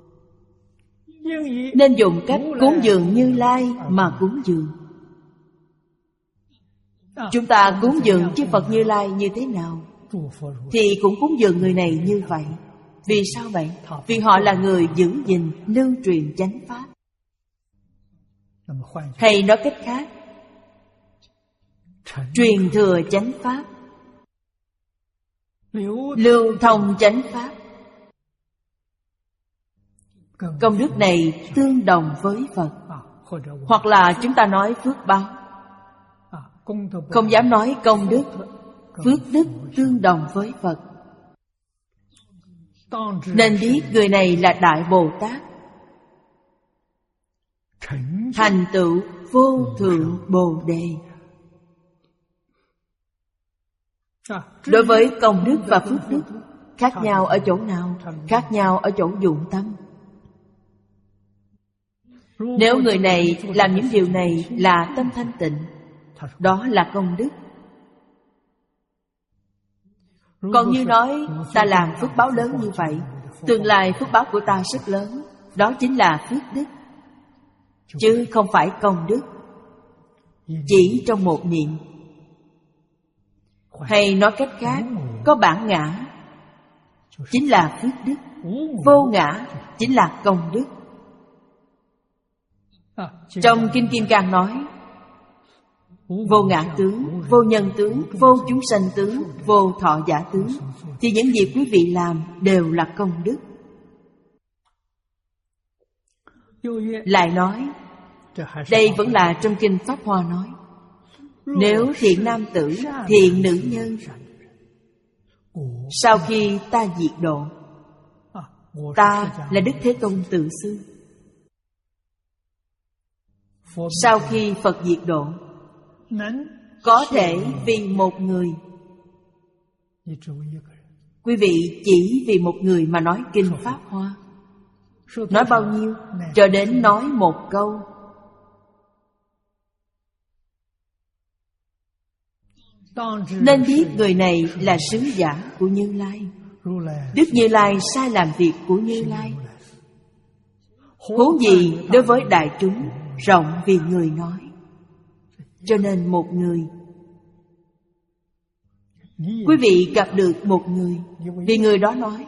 Nên dùng cách cúng dường Như Lai mà cúng dường. Chúng ta cúng dường chư Phật Như Lai như thế nào thì cũng cúng dường người này như vậy. Vì sao vậy? Vì họ là người giữ gìn, lưu truyền chánh pháp. Hay nói cách khác, truyền thừa chánh pháp, lưu thông chánh pháp. Công đức này tương đồng với Phật. Hoặc là chúng ta nói phước báo. Không dám nói công đức. Phước đức tương đồng với Phật. Nên biết người này là Đại Bồ Tát, thành tựu vô thượng Bồ Đề. Đối với công đức và phước đức, khác nhau ở chỗ nào? Khác nhau ở chỗ dụng tâm. Nếu người này làm những điều này là tâm thanh tịnh, đó là công đức. Còn như nói ta làm phước báo lớn như vậy, tương lai phước báo của ta rất lớn, đó chính là phước đức, chứ không phải công đức. Chỉ trong một niệm. Hay nói cách khác, có bản ngã chính là phước đức, vô ngã chính là công đức. Trong Kinh Kim Cang nói, vô ngã tướng, vô nhân tướng, vô chúng sanh tướng, vô thọ giả tướng, thì những gì quý vị làm đều là công đức. Lại nói, đây vẫn là trong Kinh Pháp Hoa nói, nếu thiện nam tử, thiện nữ nhân, sau khi ta diệt độ, ta là Đức Thế Tôn tự xưng. Sau khi Phật diệt độ, có thể vì một người. Quý vị chỉ vì một người mà nói Kinh Pháp Hoa. Nói bao nhiêu? Cho đến nói một câu. Nên biết người này là sứ giả của Như Lai. Đức Như Lai sai làm việc của Như Lai. Huống gì đối với đại chúng, rộng vì người nói. Cho nên một người, quý vị gặp được một người, vì người đó nói,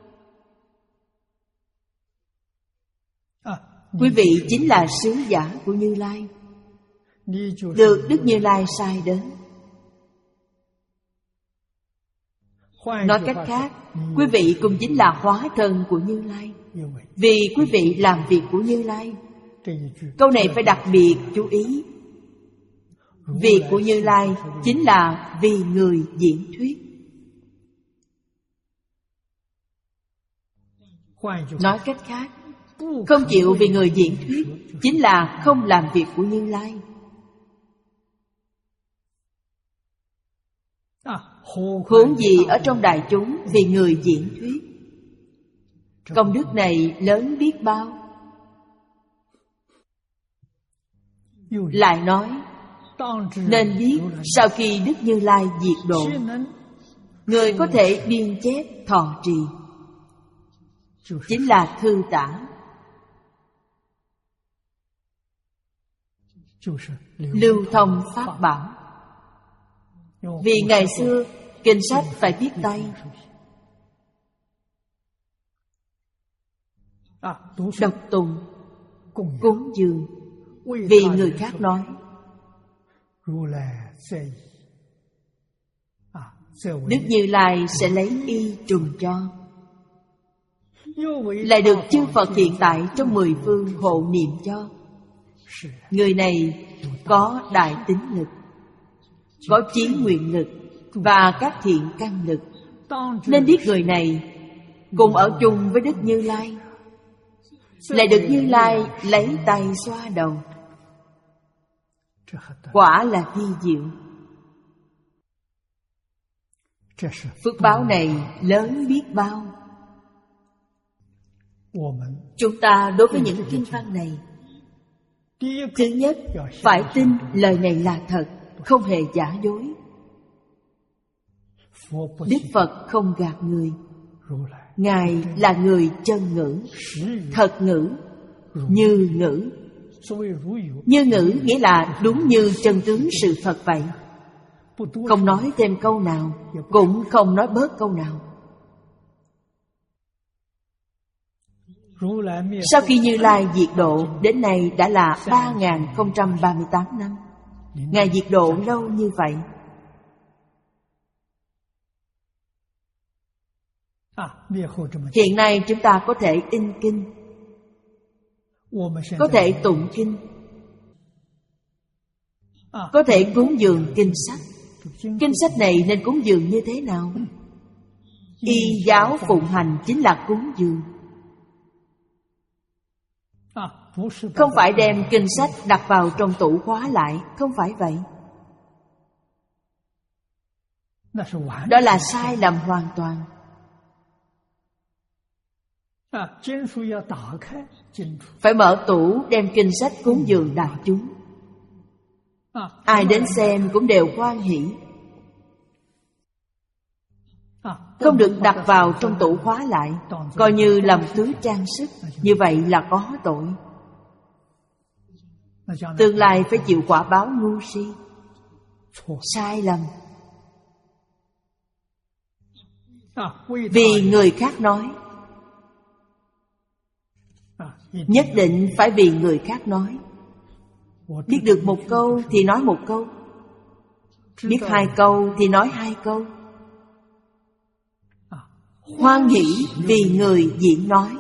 quý vị chính là sứ giả của Như Lai, được Đức Như Lai sai đến. Nói cách khác, quý vị cũng chính là hóa thân của Như Lai, vì quý vị làm việc của Như Lai. Câu này phải đặc biệt chú ý. Việc của Như Lai chính là vì người diễn thuyết. Nói cách khác, không chịu vì người diễn thuyết chính là không làm việc của Như Lai. Huống gì ở trong đại chúng vì người diễn thuyết. Công đức này lớn biết bao. Lại nói, nên biết sau khi Đức Như Lai diệt độ, người có thể biên chép thọ trì, chính là thư tả. lưu thông pháp bảo. Vì ngày xưa kinh sách phải viết tay, đọc tụng, cúng dường, vì người khác nói. Đức Như Lai sẽ lấy y trùng cho, lại được chư Phật hiện tại trong mười phương hộ niệm cho. Người này có đại tín lực, có chí nguyện lực và các thiện căn lực, nên biết người này cùng ở chung với Đức Như Lai, lại được Như Lai lấy tay xoa đầu. Quả là vi diệu. Phước báo này lớn biết bao. Chúng ta đối với những kinh văn này, thứ nhất phải tin lời này là thật, không hề giả dối. Đức Phật không gạt người. Ngài là người chân ngữ, thật ngữ, như ngữ. Như ngữ nghĩa là đúng như chân tướng sự thật vậy, không nói thêm câu nào, cũng không nói bớt câu nào. Sau khi Như Lai diệt độ, đến nay đã là ba nghìn không trăm ba mươi tám năm. Ngài diệt độ lâu như vậy. Hiện nay chúng ta có thể in kinh, có thể tụng kinh, có thể cúng dường kinh sách. Kinh sách này nên cúng dường như thế nào? Y giáo phụng hành chính là cúng dường. Không phải đem kinh sách đặt vào trong tủ khóa lại, không phải vậy. Đó là sai lầm hoàn toàn. Phải mở tủ đem kinh sách cúng dường đại chúng. Ai đến xem cũng đều hoan hỷ. Không được đặt vào trong tủ khóa lại, coi như làm thứ trang sức. Như vậy là có tội. Tương lai phải chịu quả báo ngu si, sai lầm. Vì người khác nói, nhất định phải vì người khác nói. Biết được một câu thì nói một câu, biết hai câu thì nói hai câu. Hoan hỷ vì người diễn nói.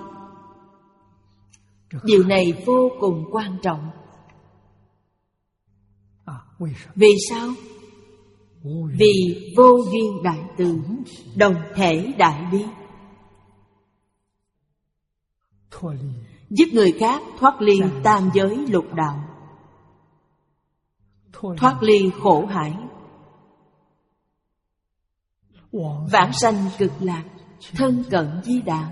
Điều này vô cùng quan trọng. Vì sao? Vì vô duyên đại từ, đồng thể đại bi, giúp người khác thoát ly tam giới lục đạo, thoát ly khổ hải, vãng sanh cực lạc, thân cận Di Đà.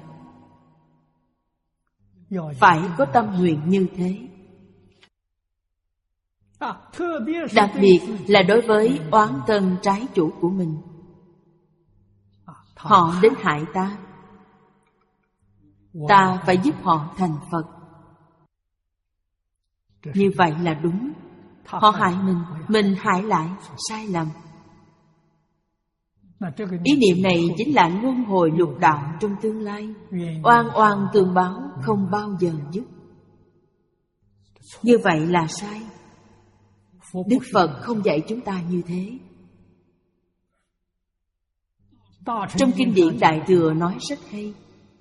Phải có tâm nguyện như thế. Đặc biệt là đối với oán thân trái chủ của mình. Họ đến hại ta, ta phải giúp họ thành Phật. Như vậy là đúng. Họ hại mình, mình hại lại, sai lầm. Ý niệm này chính là luân hồi lục đạo trong tương lai. Oan oan tương báo, không bao giờ dứt. Như vậy là sai. Đức Phật không dạy chúng ta như thế. Trong kinh điển Đại Thừa nói rất hay.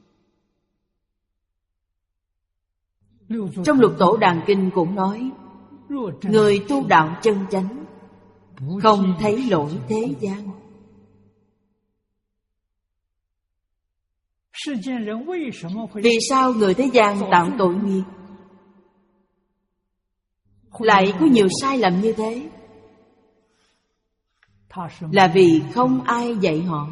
Trong Lục Tổ Đàn Kinh cũng nói, người tu đạo chân chánh không thấy lỗi thế gian. Vì sao người thế gian tạo tội nghiệp, lại có nhiều sai lầm như thế? Là vì không ai dạy họ.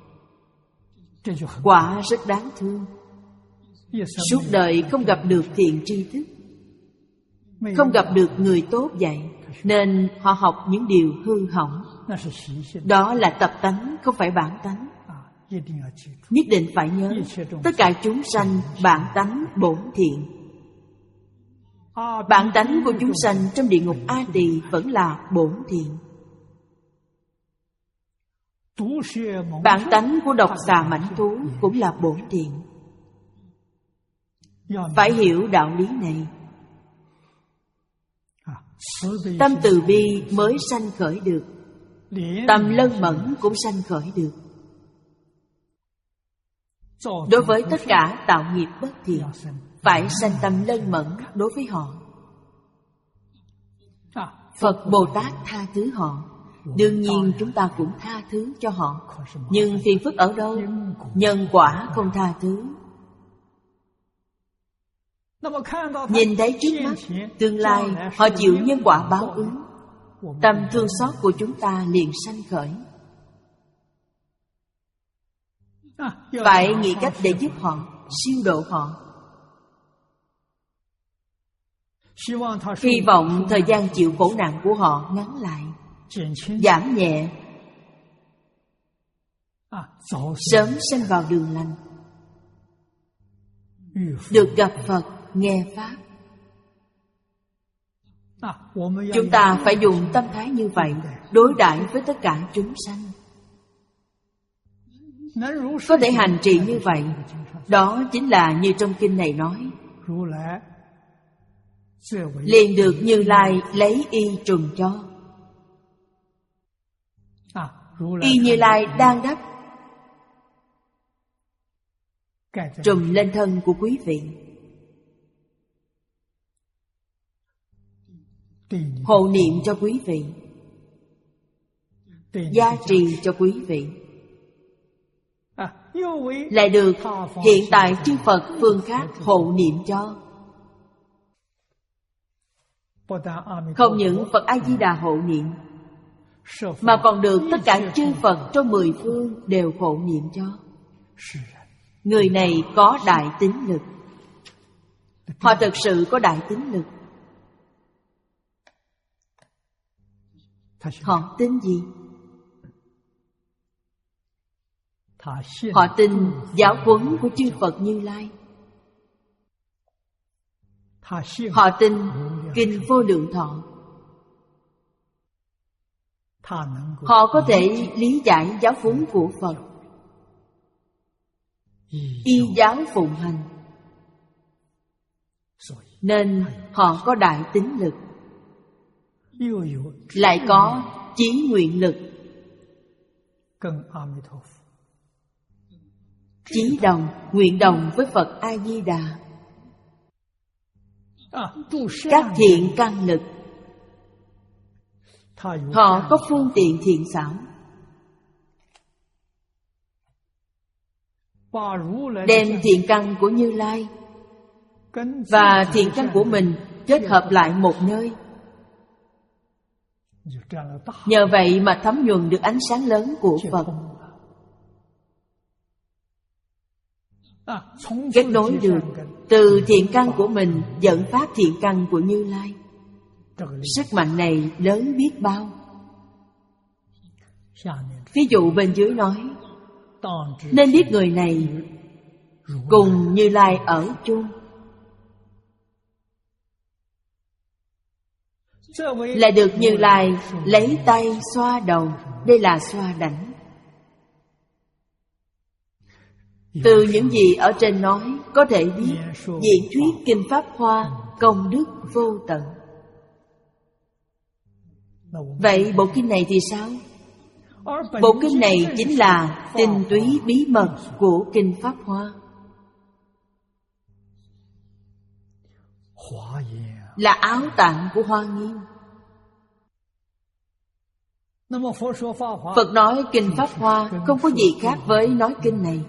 Quả rất đáng thương. Suốt đời không gặp được thiện tri thức, không gặp được người tốt dạy, nên họ học những điều hư hỏng. Đó là tập tánh, không phải bản tánh. Nhất định phải nhớ, tất cả chúng sanh bản tánh bổn thiện. Bản tánh của chúng sanh trong địa ngục A Tỳ vẫn là bổn thiện. Bản tánh của độc xà mãnh thú cũng là bổn thiện. Phải hiểu đạo lý này, tâm từ bi mới sanh khởi được, tâm lân mẫn cũng sanh khởi được. Đối với tất cả tạo nghiệp bất thiện, phải sanh tâm lân mẫn đối với họ. Phật Bồ Tát tha thứ họ, đương nhiên chúng ta cũng tha thứ cho họ. Nhưng phiền phức ở đâu? Nhân quả không tha thứ. Nhìn thấy trước mắt, tương lai họ chịu nhân quả báo ứng, tâm thương xót của chúng ta liền sanh khởi. Phải nghĩ cách để giúp họ, siêu độ họ. Hy vọng thời gian chịu khổ nạn của họ ngắn lại, giảm nhẹ, sớm sanh vào đường lành, được gặp Phật, nghe Pháp. Chúng ta phải dùng tâm thái như vậy đối đãi với tất cả chúng sanh. Có thể hành trì như vậy, đó chính là như trong kinh này nói, liền được Như Lai lấy y trùm cho. Y Như Lai đang đắp trùm lên thân của quý vị, hộ niệm cho quý vị, gia trì cho quý vị, lại được hiện tại chư Phật phương khác hộ niệm cho. Không những Phật A Di Đà hộ niệm, mà còn được tất cả chư Phật trong mười phương đều hộ niệm cho. Người này có đại tín lực. Họ thực sự có đại tín lực. Họ tin gì? Họ tin giáo huấn của chư Phật Như Lai. Họ tin kinh Vô Lượng Thọ. Họ có thể lý giải giáo huấn của Phật, y giáo phụng hành, nên họ có đại tín lực, lại có chí nguyện lực, chí đồng, nguyện đồng với Phật A Di Đà. Các thiện căn lực, họ có phương tiện thiện xảo, đem thiện căn của Như Lai và thiện căn của mình kết hợp lại một nơi. Nhờ vậy mà thấm nhuần được ánh sáng lớn của Phật, kết nối được từ thiện căn của mình dẫn phát thiện căn của Như Lai. Sức mạnh này lớn biết bao. Ví dụ bên dưới nói, nên biết người này cùng Như Lai ở chung, lại được Như Lai lấy tay xoa đầu. Đây là xoa đảnh. Từ những gì ở trên nói có thể biết diễn thuyết kinh Pháp Hoa công đức vô tận. Vậy bộ kinh này thì sao? Bộ kinh này chính là tinh túy bí mật của kinh Pháp Hoa, là áo tạng của Hoa Nghiêm. Phật nói kinh Pháp Hoa không có gì khác với nói kinh này.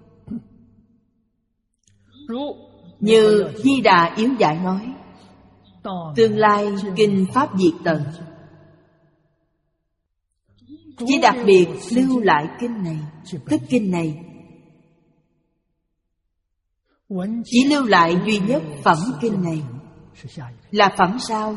Như Di Đà Yếu Giải nói, tương lai kinh Pháp diệt tận, chỉ đặc biệt lưu lại kinh này. Tức kinh này chỉ lưu lại duy nhất phẩm kinh này. Là phẩm sao?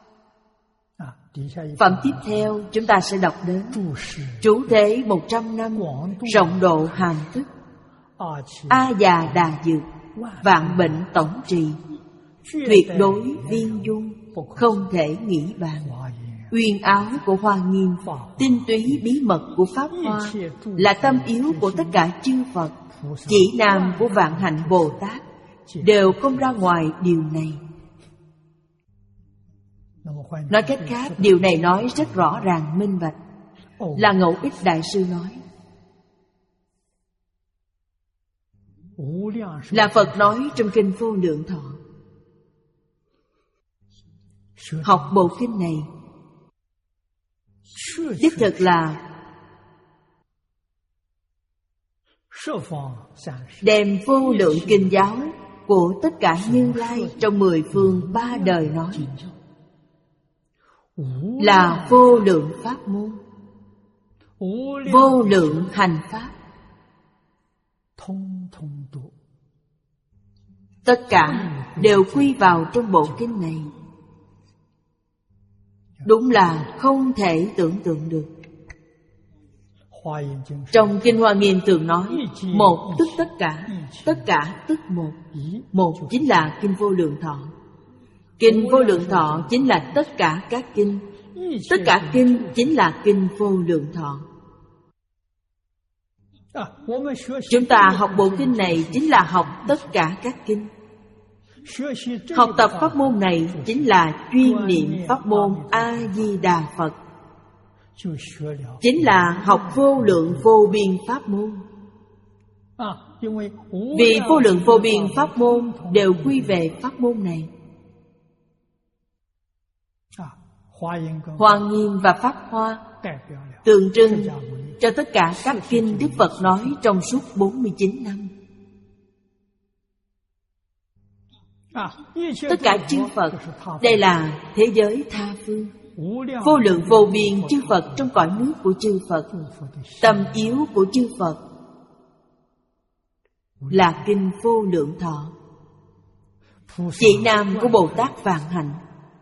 Phẩm tiếp theo chúng ta sẽ đọc đến trú thế một trăm năm, rộng độ hàm thức, A Già Đà Dược, vạn bệnh tổng trì, tuyệt đối viên dung, không thể nghĩ bàn. Uyên áo của Hoa Nghiêm, tinh túy bí mật của Pháp Hoa, là tâm yếu của tất cả chư Phật, chỉ nam của vạn hạnh Bồ Tát, đều không ra ngoài điều này. Nói cách khác, điều này nói rất rõ ràng minh bạch. Là Ngẫu Ích Đại Sư nói, là Phật nói trong Kinh Vô Lượng Thọ. Học bộ kinh này đích thực là đem vô lượng kinh giáo của tất cả Như Lai trong mười phương ba đời nói, là vô lượng pháp môn, vô lượng hành pháp, tất cả đều quy vào trong bộ kinh này. Đúng là không thể tưởng tượng được. Trong Kinh Hoa Nghiêm thường nói, một tức tất cả, tất cả tức một. Một chính là Kinh Vô Lượng Thọ. Kinh Vô Lượng Thọ chính là tất cả các kinh. Tất cả kinh chính là Kinh Vô Lượng Thọ. Chúng ta học bộ kinh này chính là học tất cả các kinh. Học tập pháp môn này chính là chuyên niệm pháp môn A-di-đà Phật, chính là học vô lượng vô biên pháp môn. Vì vô lượng vô biên pháp môn đều quy về pháp môn này. Hoa Nghiêm và Pháp Hoa tượng trưng cho tất cả các kinh Đức Phật nói trong suốt bốn mươi chín năm. Tất cả chư Phật, đây là thế giới tha phương. Vô lượng vô biên chư Phật trong cõi nước của chư Phật. Tâm yếu của chư Phật là Kinh Vô Lượng Thọ. Chỉ nam của Bồ Tát vạn hạnh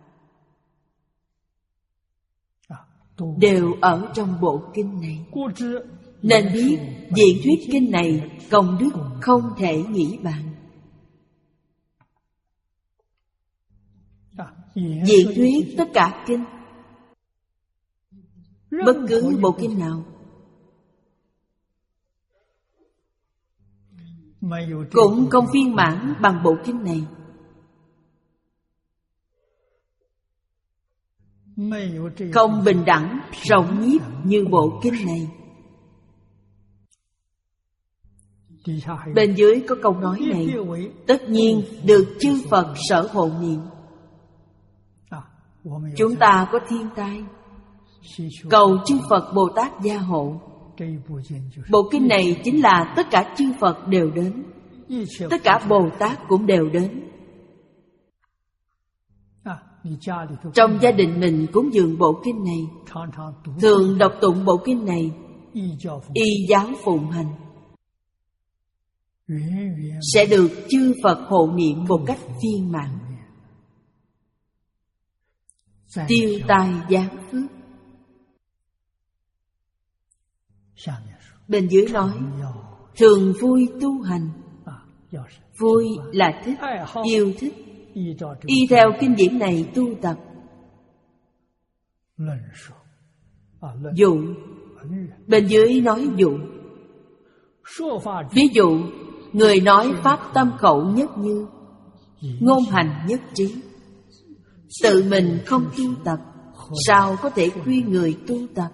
đều ở trong bộ kinh này. Nên biết diễn thuyết kinh này công đức không thể nghĩ bàn. Diễn thuyết tất cả kinh, bất cứ bộ kinh nào cũng không viên mãn bằng bộ kinh này. Không bình đẳng, rộng nhiếp như bộ kinh này. Bên dưới có câu nói này: tất nhiên được chư Phật sở hộ niệm. Chúng ta có thiên tai, cầu chư Phật Bồ Tát gia hộ. Bộ kinh này chính là tất cả chư Phật đều đến, tất cả Bồ Tát cũng đều đến. Trong gia đình mình cúng dường bộ kinh này, thường đọc tụng bộ kinh này, y giáo phụng hành, sẽ được chư Phật hộ niệm một cách viên mãn, tiêu tai giáng phước. Bên dưới nói, thường vui tu hành. Vui là thích, yêu thích, y theo kinh điển này tu tập. Dụ, bên dưới nói dụ. Ví dụ, người nói pháp tâm khẩu nhất như, ngôn hành nhất trí. Tự mình không tu tập, sao có thể khuyên người tu tập?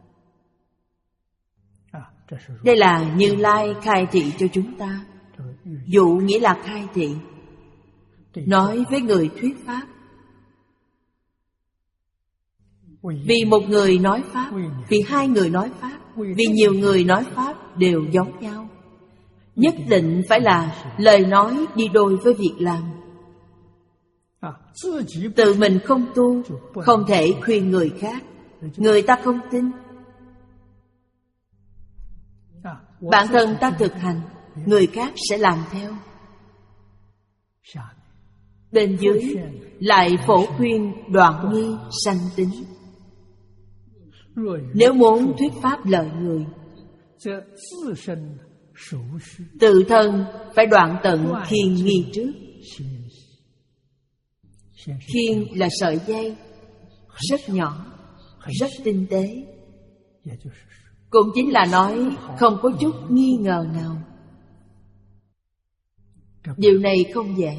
Đây là Như Lai khai thị cho chúng ta. Dụ nghĩa là khai thị, nói với người thuyết pháp. Vì một người nói pháp, vì hai người nói pháp, vì nhiều người nói pháp đều giống nhau. Nhất định phải là lời nói đi đôi với việc làm. Tự mình không tu, không thể khuyên người khác, người ta không tin. Bản thân ta thực hành, người khác sẽ làm theo. Bên dưới lại phổ khuyên đoạn nghi sanh tính. Nếu muốn thuyết pháp lợi người, tự thân phải đoạn tận khiên nghi trước. Khiên là sợi dây rất nhỏ, rất tinh tế. Cũng chính là nói không có chút nghi ngờ nào. Điều này không dễ.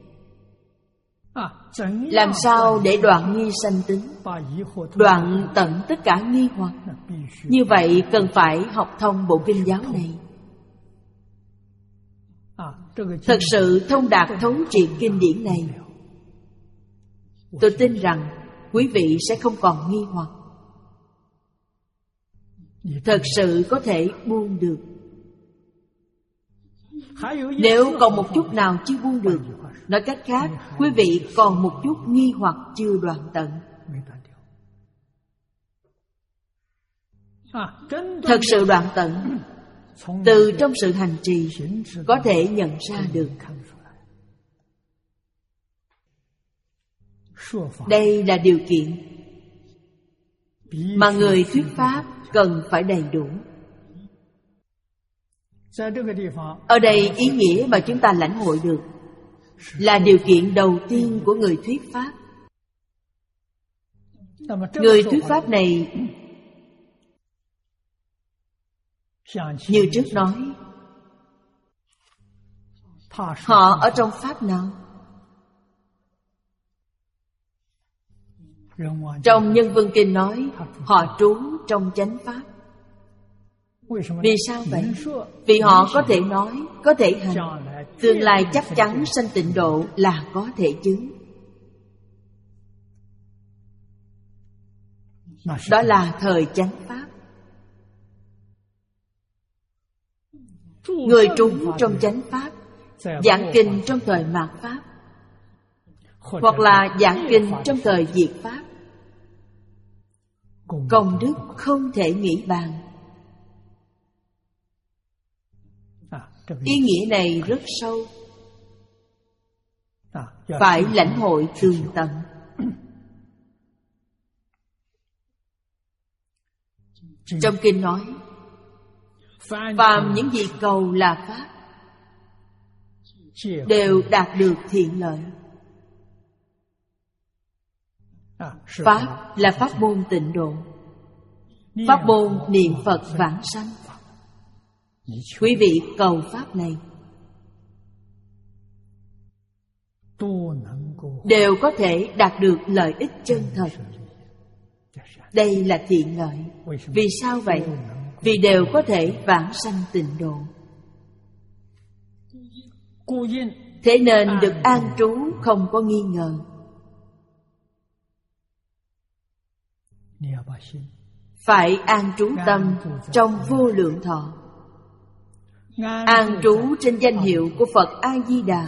Làm sao để đoạn nghi sanh tính, đoạn tận tất cả nghi hoặc? Như vậy cần phải học thông bộ kinh giáo này, thật sự thông đạt thấu triệt kinh điển này. Tôi tin rằng quý vị sẽ không còn nghi hoặc, thật sự có thể buông được. Nếu còn một chút nào chưa buông được, nói cách khác, quý vị còn một chút nghi hoặc chưa đoạn tận. Thật sự đoạn tận, từ trong sự hành trì có thể nhận ra được. Đây là điều kiện mà người thuyết pháp cần phải đầy đủ. Ở đây ý nghĩa mà chúng ta lãnh hội được là điều kiện đầu tiên của người thuyết pháp. Người thuyết pháp này, như trước nói, họ ở trong pháp nào? Trong Nhân Vương Kinh nói họ trú trong chánh pháp. Vì sao vậy? Vì họ có thể nói, có thể hành, tương lai chắc chắn sanh tịnh độ là có thể chứng. Đó là thời chánh pháp. Người trú trong chánh pháp, giảng kinh trong thời mạt pháp, hoặc là giảng kinh trong thời diệt pháp, công đức không thể nghĩ bàn. Ý nghĩa này rất sâu, phải lãnh hội tường tận. Trong kinh nói, phàm những gì cầu là pháp đều đạt được thiện lợi. Pháp là pháp môn tịnh độ, pháp môn niệm Phật vãng sanh. Quý vị cầu pháp này đều có thể đạt được lợi ích chân thật. Đây là thiện lợi. Vì sao vậy? Vì đều có thể vãng sanh tịnh độ. Thế nên được an trú không có nghi ngờ. Phải an trú tâm trong vô lượng thọ, an trú trên danh hiệu của Phật A-di-đà,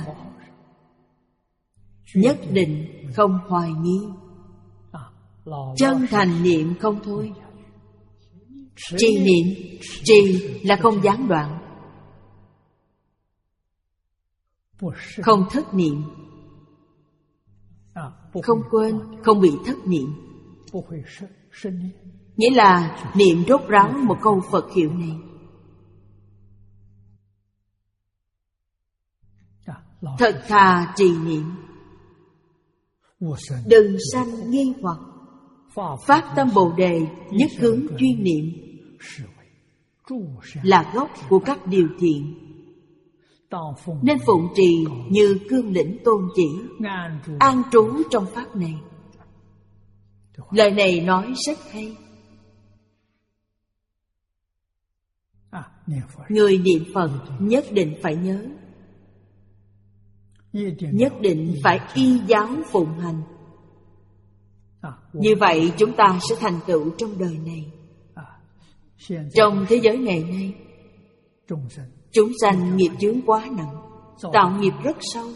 nhất định không hoài nghi, chân thành niệm không thôi. Trì niệm, trì là không gián đoạn, không thất niệm, không quên, không bị thất niệm. Nghĩa là niệm rốt ráo một câu Phật hiệu này. Thật thà trì niệm, đừng sanh nghi hoặc. Phát tâm Bồ Đề, nhất hướng chuyên niệm là gốc của các điều thiện, nên phụng trì như cương lĩnh tôn chỉ, an trú trong pháp này. Lời này nói rất hay. Người niệm Phật nhất định phải nhớ, nhất định phải y giáo phụng hành. Như vậy chúng ta sẽ thành tựu trong đời này. Trong thế giới ngày nay, chúng sanh nghiệp chướng quá nặng, tạo nghiệp rất sâu.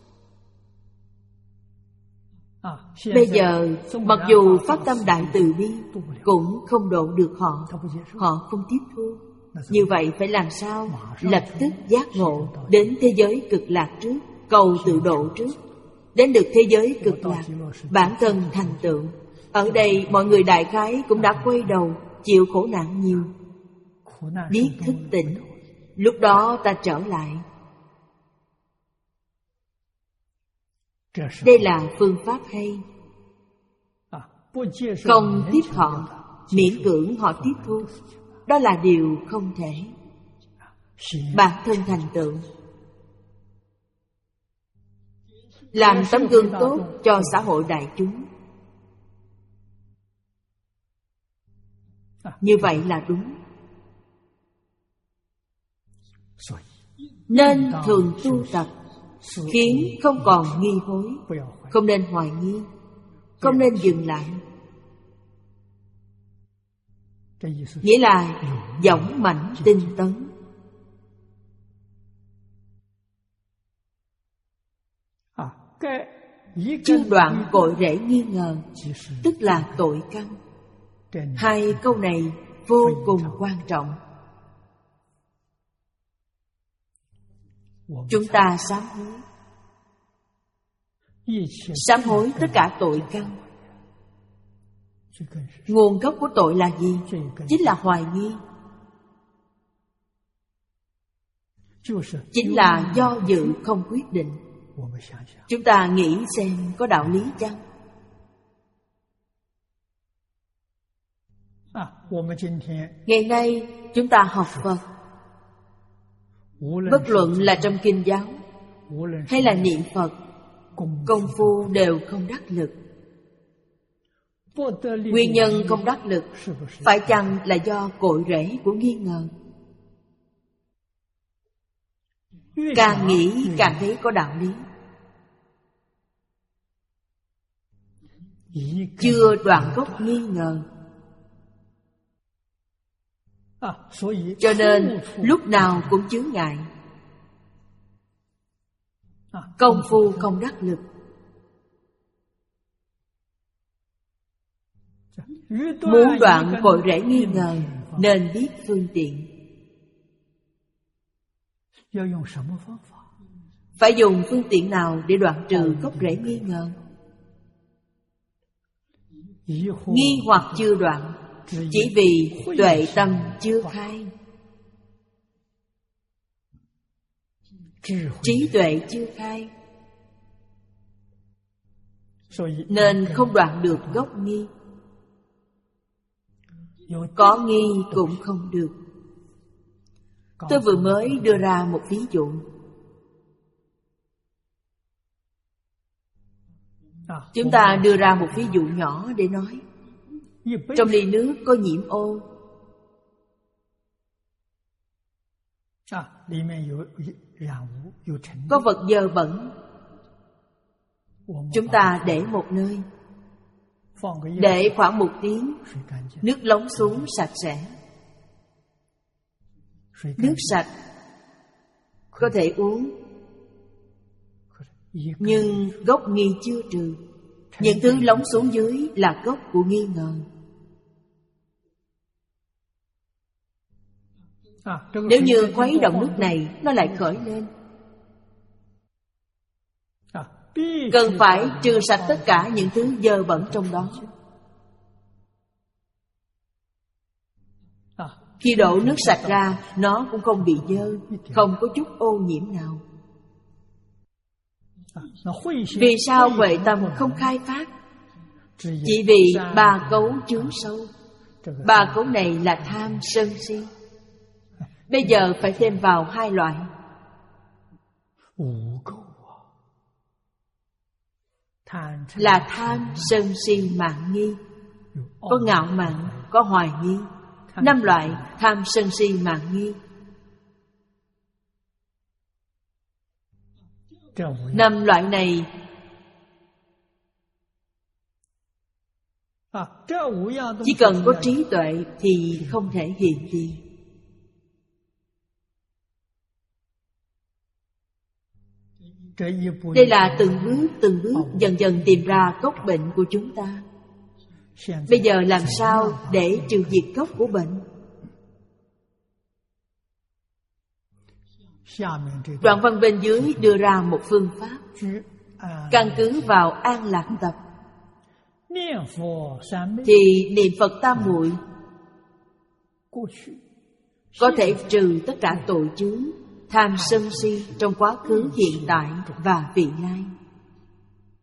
Bây giờ mặc dù phát tâm đại từ bi cũng không độ được họ, họ không tiếp thu. Như vậy phải làm sao? Lập tức giác ngộ, đến thế giới cực lạc trước, cầu tự độ trước. Đến được thế giới cực lạc, bản thân thành tựu. Ở đây mọi người đại khái cũng đã quay đầu, chịu khổ nạn nhiều, biết thức tỉnh. Lúc đó ta trở lại. Đây là phương pháp hay. Không tiếp họ, miễn cưỡng họ tiếp thu, đó là điều không thể. Bản thân thành tựu, làm tấm gương tốt cho xã hội đại chúng, như vậy là đúng. Nên thường tu tập, khiến không còn nghi hối, không nên hoài nghi, không nên dừng lại. Nghĩa là dũng mãnh tinh tấn. Chưa đoạn cội rễ nghi ngờ, tức là tội căn. Hai câu này vô cùng quan trọng. Chúng ta sám hối, sám hối tất cả tội căn. Nguồn gốc của tội là gì? Chính là hoài nghi, chính là do dự không quyết định. Chúng ta nghĩ xem có đạo lý chăng? Ngày nay chúng ta học Phật, bất luận là trong kinh giáo hay là niệm Phật, công phu đều không đắc lực. Nguyên nhân không đắc lực phải chăng là do cội rễ của nghi ngờ? Càng nghĩ càng thấy có đạo lý. Chưa đoạn gốc nghi ngờ, cho nên lúc nào cũng chướng ngại, công phu không đắc lực. Muốn đoạn cội rễ nghi ngờ nên biết phương tiện. Phải dùng phương tiện nào để đoạn trừ gốc rễ nghi ngờ? Nghi hoặc chưa đoạn, chỉ vì tuệ tâm chưa khai, trí tuệ chưa khai, nên không đoạn được gốc nghi. Có nghi cũng không được. Tôi vừa mới đưa ra một ví dụ. Chúng ta đưa ra một ví dụ nhỏ để nói. Trong ly nước có nhiễm ô, có vật dơ bẩn. Chúng ta để một nơi, để khoảng một tiếng, nước lóng xuống sạch sẽ. Nước sạch có thể uống, nhưng gốc nghi chưa trừ. Những thứ lóng xuống dưới là gốc của nghi ngờ. Nếu như khuấy động nước này, nó lại khởi lên. Cần phải trừ sạch tất cả những thứ dơ bẩn trong đó. Khi đổ nước sạch ra, nó cũng không bị dơ, không có chút ô nhiễm nào. Vì sao huệ tâm không khai phát? Chỉ vì ba cấu chướng sâu. Ba cấu này là tham, sân, si. Bây giờ phải thêm vào hai loại. Là tham, sân, si, mạn nghi. Có ngạo mạn, có hoài nghi. Năm loại tham, sân, si, mạn nghi. Năm loại này chỉ cần có trí tuệ thì không thể hiện tiền. Đây là từng bước từng bước dần dần tìm ra gốc bệnh của chúng ta. Bây giờ làm sao để trừ diệt gốc của bệnh? Đoạn văn bên dưới đưa ra một phương pháp. Căn cứ vào an lạc tập thì niệm Phật tam muội có thể trừ tất cả tội chướng tham sân si trong quá khứ, hiện tại và vị lai.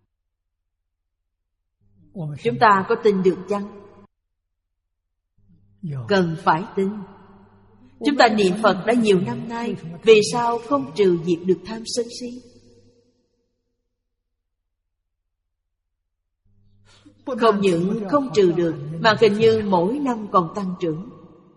Chúng ta có tin được chăng? Cần phải tin. Chúng ta niệm Phật đã nhiều năm nay, vì sao không trừ diệt được tham sân si? Không những không trừ được, mà hình như mỗi năm còn tăng trưởng.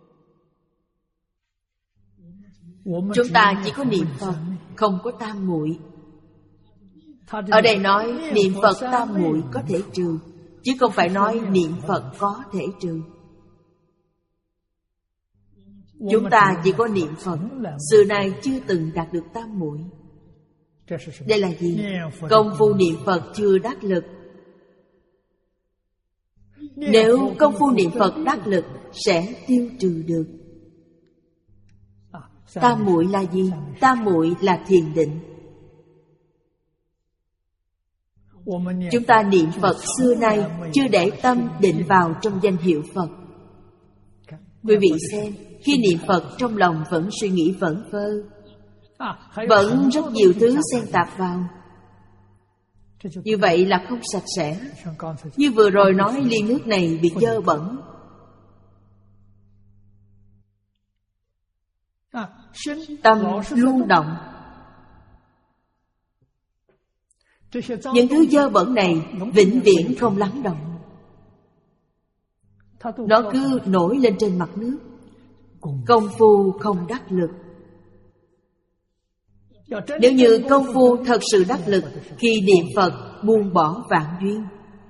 Chúng ta chỉ có niệm Phật, không có tam muội. Ở đây nói niệm Phật tam muội có thể trừ, chứ không phải nói niệm Phật có thể trừ. Chúng ta chỉ có niệm Phật, xưa nay chưa từng đạt được tam muội. Đây là gì? Công phu niệm Phật chưa đắc lực. Nếu công phu niệm Phật đắc lực, sẽ tiêu trừ được. Tam muội là gì? Tam muội là thiền định. Chúng ta niệm Phật xưa nay chưa để tâm định vào trong danh hiệu Phật. Quý vị xem, khi niệm Phật trong lòng vẫn suy nghĩ vẩn vơ, vẫn rất nhiều thứ xen tạp vào. Như vậy là không sạch sẽ. Như vừa rồi nói ly nước này bị dơ bẩn. Tâm luôn động. Những thứ dơ bẩn này vĩnh viễn không lắng động. Nó cứ nổi lên trên mặt nước. Công phu không đắc lực. Nếu như công phu thật sự đắc lực, khi niệm Phật buông bỏ vạn duyên.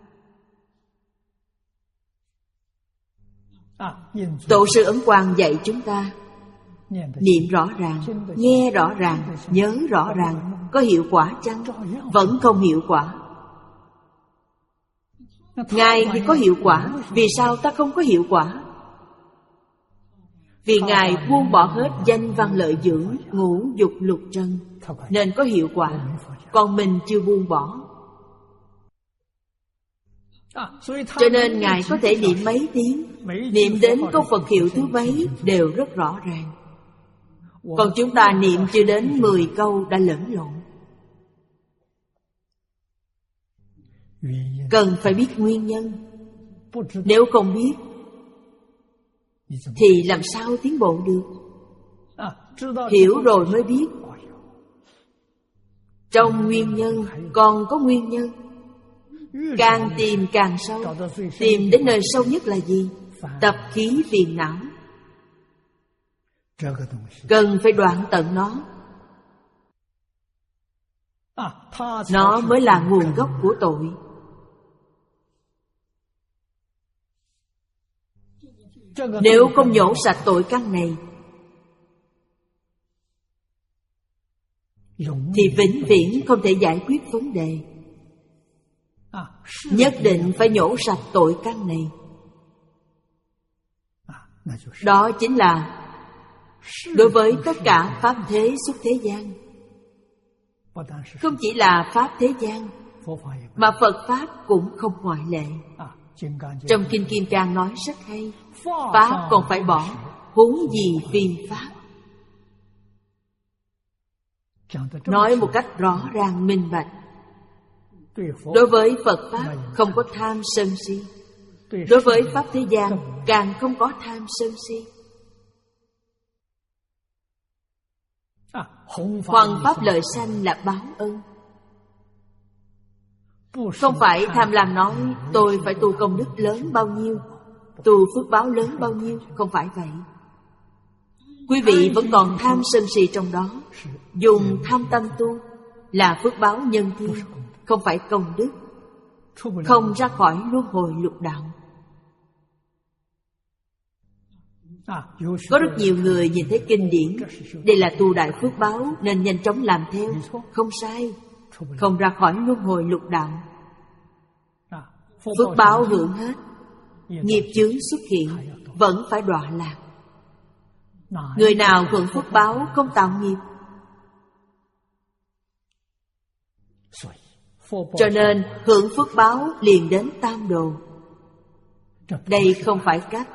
Tổ sư Ấn Quang dạy chúng ta niệm rõ ràng, nghe rõ ràng, nhớ rõ ràng. Có hiệu quả chăng? Vẫn không hiệu quả. Ngài thì có hiệu quả, vì sao ta không có hiệu quả? Vì Ngài buông bỏ hết danh văn lợi dưỡng, ngũ dục lục trần, nên có hiệu quả. Còn mình chưa buông bỏ. Cho nên Ngài có thể niệm mấy tiếng, niệm đến câu Phật hiệu thứ mấy đều rất rõ ràng. Còn chúng ta niệm chưa đến mười câu đã lẫn lộn. Cần phải biết nguyên nhân. Nếu không biết thì làm sao tiến bộ được? Hiểu rồi mới biết. Trong nguyên nhân còn có nguyên nhân. Càng tìm càng sâu. Tìm đến nơi sâu nhất là gì? Tập khí phiền não. Cần phải đoạn tận nó. Nó mới là nguồn gốc của tội. Nếu không nhổ sạch tội căn này thì vĩnh viễn không thể giải quyết vấn đề. Nhất định phải nhổ sạch tội căn này. Đó chính là đối với tất cả pháp thế xuất thế gian. Không chỉ là pháp thế gian, mà Phật Pháp cũng không ngoại lệ. Trong Kinh Kim Cang nói rất hay, Pháp còn phải bỏ, huống gì phi Pháp. Nói một cách rõ ràng minh bạch. Đối với Phật Pháp không có tham sân si. Đối với Pháp thế gian càng không có tham sân si. Hoằng pháp lợi sanh là báo ân. Không phải tham lam nói tôi phải tu công đức lớn bao nhiêu, tu phước báo lớn bao nhiêu. Không phải vậy. Quý vị vẫn còn tham sân si trong đó. Dùng tham tâm tu là phước báo nhân thiên, không phải công đức. Không ra khỏi luân hồi lục đạo. Có rất nhiều người nhìn thấy kinh điển, đây là tu đại phước báo nên nhanh chóng làm theo. Không sai. Không ra khỏi luân hồi lục đạo. Phước báo hưởng hết, nghiệp chướng xuất hiện, vẫn phải đọa lạc. Người nào hưởng phước báo không tạo nghiệp. Cho nên hưởng phước báo liền đến tam đồ. Đây không phải cách.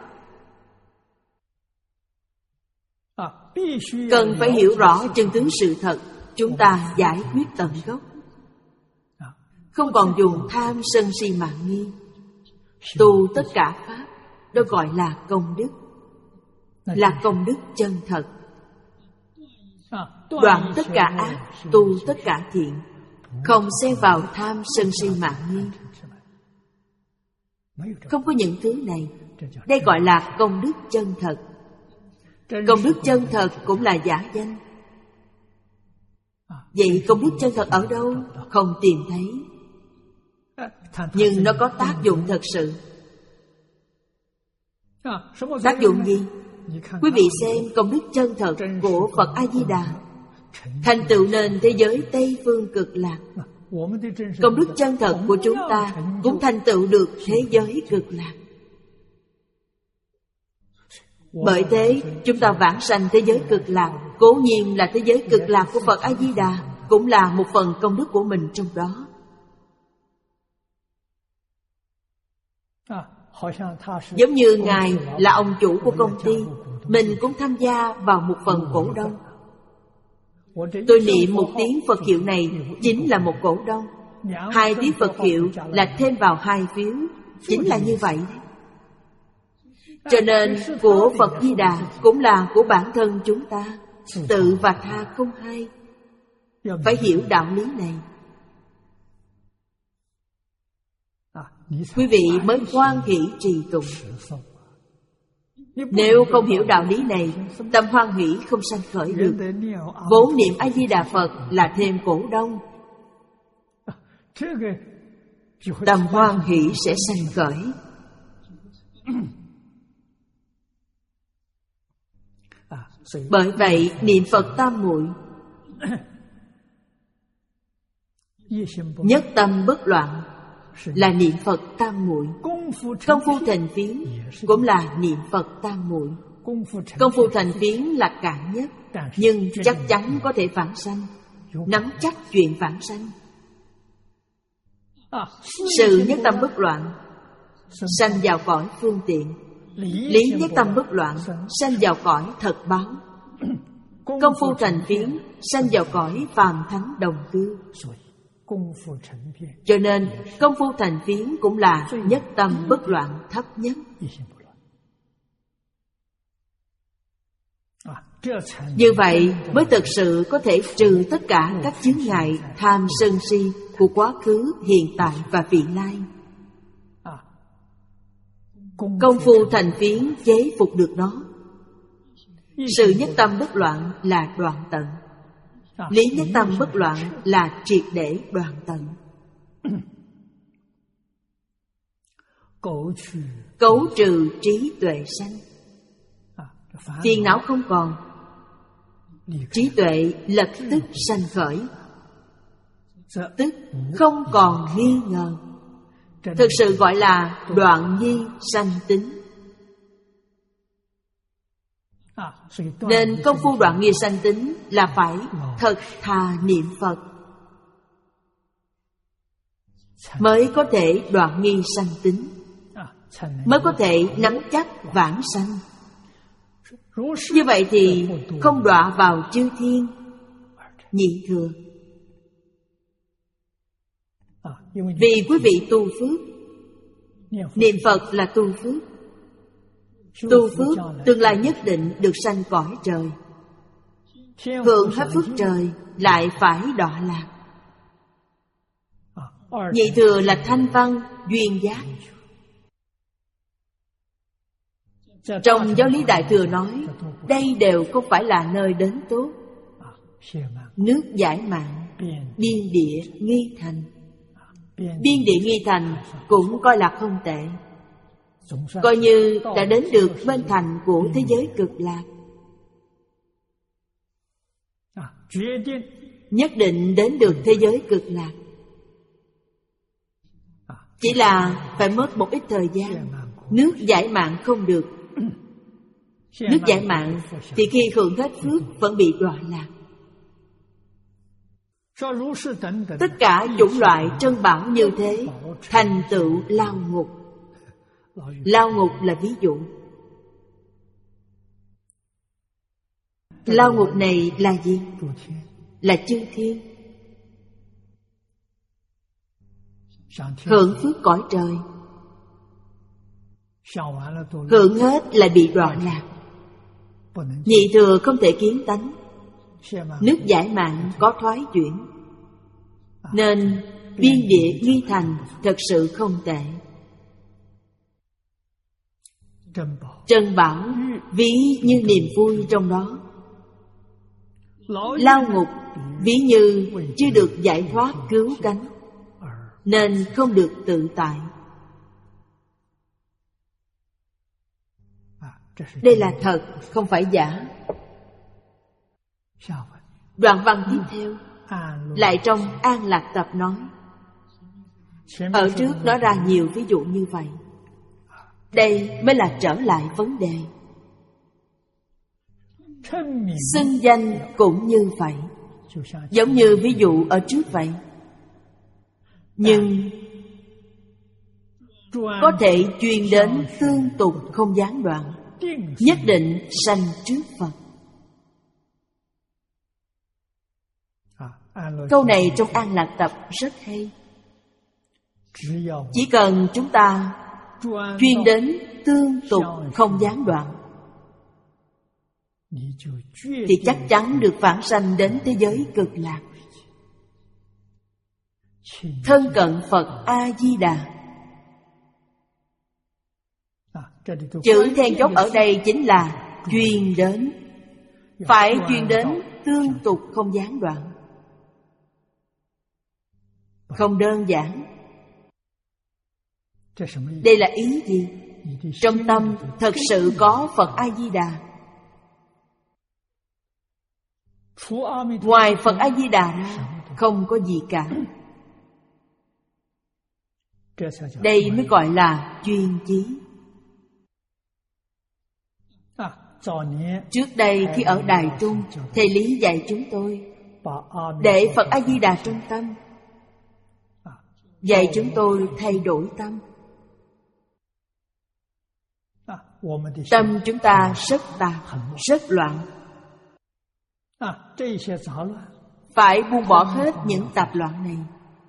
Cần phải hiểu rõ chân tướng sự thật, chúng ta giải quyết tận gốc. Không còn dùng tham sân si mạng nghi. tu tất cả pháp, đó gọi là công đức, là công đức chân thật. Đoạn tất cả ác, tu tất cả thiện, không xen vào tham sân si mạn nghi. Không có những thứ này. Đây gọi là công đức chân thật. Công đức chân thật cũng là giả danh. Vậy công đức chân thật ở đâu? Không tìm thấy. Nhưng nó có tác dụng thật sự. Tác dụng gì? Quý vị xem công đức chân thật của Phật A-di-đà, thành tựu nên thế giới Tây Phương Cực Lạc. Công đức chân thật của chúng ta cũng thành tựu được thế giới Cực Lạc. Bởi thế chúng ta vãng sanh thế giới Cực Lạc, cố nhiên là thế giới Cực Lạc của Phật A-di-đà, cũng là một phần công đức của mình trong đó. Giống như Ngài là ông chủ của công ty, mình cũng tham gia vào một phần cổ đông. Tôi niệm một tiếng Phật hiệu này chính là một cổ đông. Hai tiếng Phật hiệu là thêm vào hai phiếu, chính là như vậy. Cho nên của Phật Di Đà cũng là của bản thân chúng ta. Tự và tha không hai. Phải hiểu đạo lý này, quý vị mới hoan hỷ trì tụng. Nếu không hiểu đạo lý này, tâm hoan hỷ không sanh khởi được. Vốn niệm A-di-đà Phật là thêm cổ đông, tâm hoan hỷ sẽ sanh khởi. Bởi vậy niệm Phật tam muội, nhất tâm bất loạn là niệm Phật tam muội. Công phu thành phiến cũng là niệm Phật tam muội. Công phu thành phiến là cạn nhất, nhưng chắc chắn có thể vãng sanh, nắm chắc chuyện vãng sanh. Sự nhất tâm bất loạn sanh vào cõi phương tiện, lý nhất tâm bất loạn sanh vào cõi thật báo. Công phu thành phiến sanh vào cõi phàm thánh đồng cư. Cho nên công phu thành phiến cũng là nhất tâm bất loạn thấp nhất. Như vậy mới thực sự có thể trừ tất cả các chướng ngại tham sân si của quá khứ, hiện tại và vị lai. Công phu thành phiến chế phục được nó. Sự nhất tâm bất loạn là đoạn tận, lý nhất tâm bất loạn là triệt để đoạn tận. Cấu trừ trí tuệ sanh, phiền não không còn, trí tuệ lập tức sanh khởi, tức không còn nghi ngờ. Thực sự gọi là đoạn nghi sanh tính. Nên công phu đoạn nghi sanh tính là phải thật thà niệm Phật mới có thể đoạn nghi sanh tính, mới có thể nắm chắc vãng sanh. Như vậy thì không đọa vào chư thiên nhị thừa. Vì quý vị tu phước, niệm Phật là tu phước. Tu phước tương lai nhất định được sanh cõi trời, hưởng hết phước trời lại phải đọa lạc. Nhị thừa là thanh văn duyên giác. Trong giáo lý Đại Thừa nói, đây đều không phải là nơi đến tốt. Nước giải mạng, biên địa nghi thành. Biên địa nghi thành cũng coi là không tệ, coi như đã đến được bên thành của thế giới Cực Lạc. Nhất định đến được thế giới Cực Lạc, chỉ là phải mất một ít thời gian. Nước giải mạng không được. Nước giải mạng thì khi hưởng hết phước vẫn bị đọa lạc. Tất cả chủng loại trân bảo như thế thành tựu lao ngục. Lao ngục là ví dụ. Lao ngục này là gì? Là chư thiên. Hưởng phước cõi trời, hưởng hết lại bị đoạn lạc. Nhị thừa không thể kiến tánh, nước giải mạng có thoái chuyển, nên biên địa nghi thành thật sự không tệ. Trân bảo ví như niềm vui trong đó, lao ngục ví như chưa được giải thoát cứu cánh, nên không được tự tại. Đây là thật, không phải giả. Đoạn văn tiếp theo lại trong An Lạc Tập nói, ở trước nói ra nhiều ví dụ như vậy. Đây mới là trở lại vấn đề. Xưng danh cũng như vậy, giống như ví dụ ở trước vậy. Nhưng có thể chuyên đến tương tục không gián đoạn, nhất định sanh trước Phật. Câu này trong An Lạc Tập rất hay. Chỉ cần chúng ta chuyên đến tương tục không gián đoạn, thì chắc chắn được vãng sanh đến thế giới cực lạc, thân cận Phật A-di-đà. Chữ then chốt ở đây chính là chuyên đến. Phải chuyên đến tương tục không gián đoạn, không đơn giản. Đây là ý gì? Trong tâm thật sự có Phật A-di-đà. Ngoài Phật A-di-đà ra không có gì cả. Đây mới gọi là chuyên chí. Trước đây khi ở Đài Trung, thầy Lý dạy chúng tôi để Phật A-di-đà trong tâm, dạy chúng tôi thay đổi tâm. Tâm chúng ta rất tạp, rất loạn. Phải buông bỏ hết những tạp loạn này,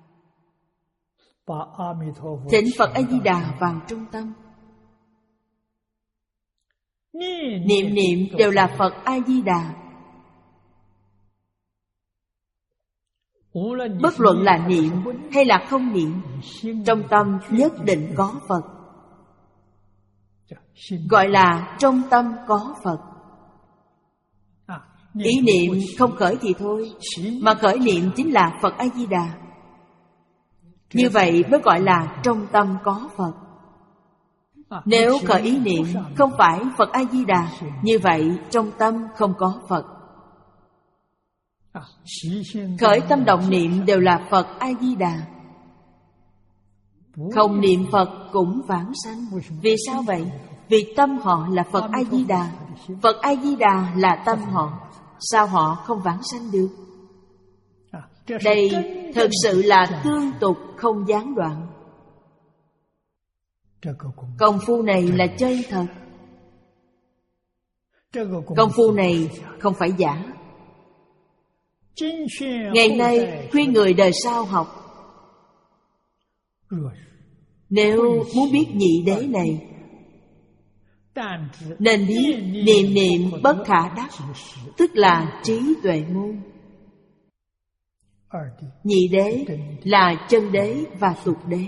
thỉnh Phật A-di-đà vào trung tâm. Niệm niệm đều là Phật A-di-đà. Bất luận là niệm hay là không niệm, trong tâm nhất định có Phật. Gọi là trong tâm có Phật. Ý niệm không khởi thì thôi, mà khởi niệm chính là Phật A-di-đà. Như vậy mới gọi là trong tâm có Phật. Nếu khởi ý niệm không phải Phật A-di-đà, như vậy trong tâm không có Phật. Khởi tâm động niệm đều là Phật A-di-đà. Không niệm Phật cũng vãng sanh. Vì sao vậy? Vì tâm họ là Phật A-di-đà, Phật A-di-đà là tâm họ. Sao họ không vãng sanh được? Đây thực sự là tương tục không gián đoạn. Công phu này là chân thật. Công phu này không phải giả. Ngày nay khuyên người đời sau học, nếu muốn biết nhị đế này, nên biết niệm niệm bất khả đắc, tức là trí tuệ môn. Nhị đế là chân đế và tục đế.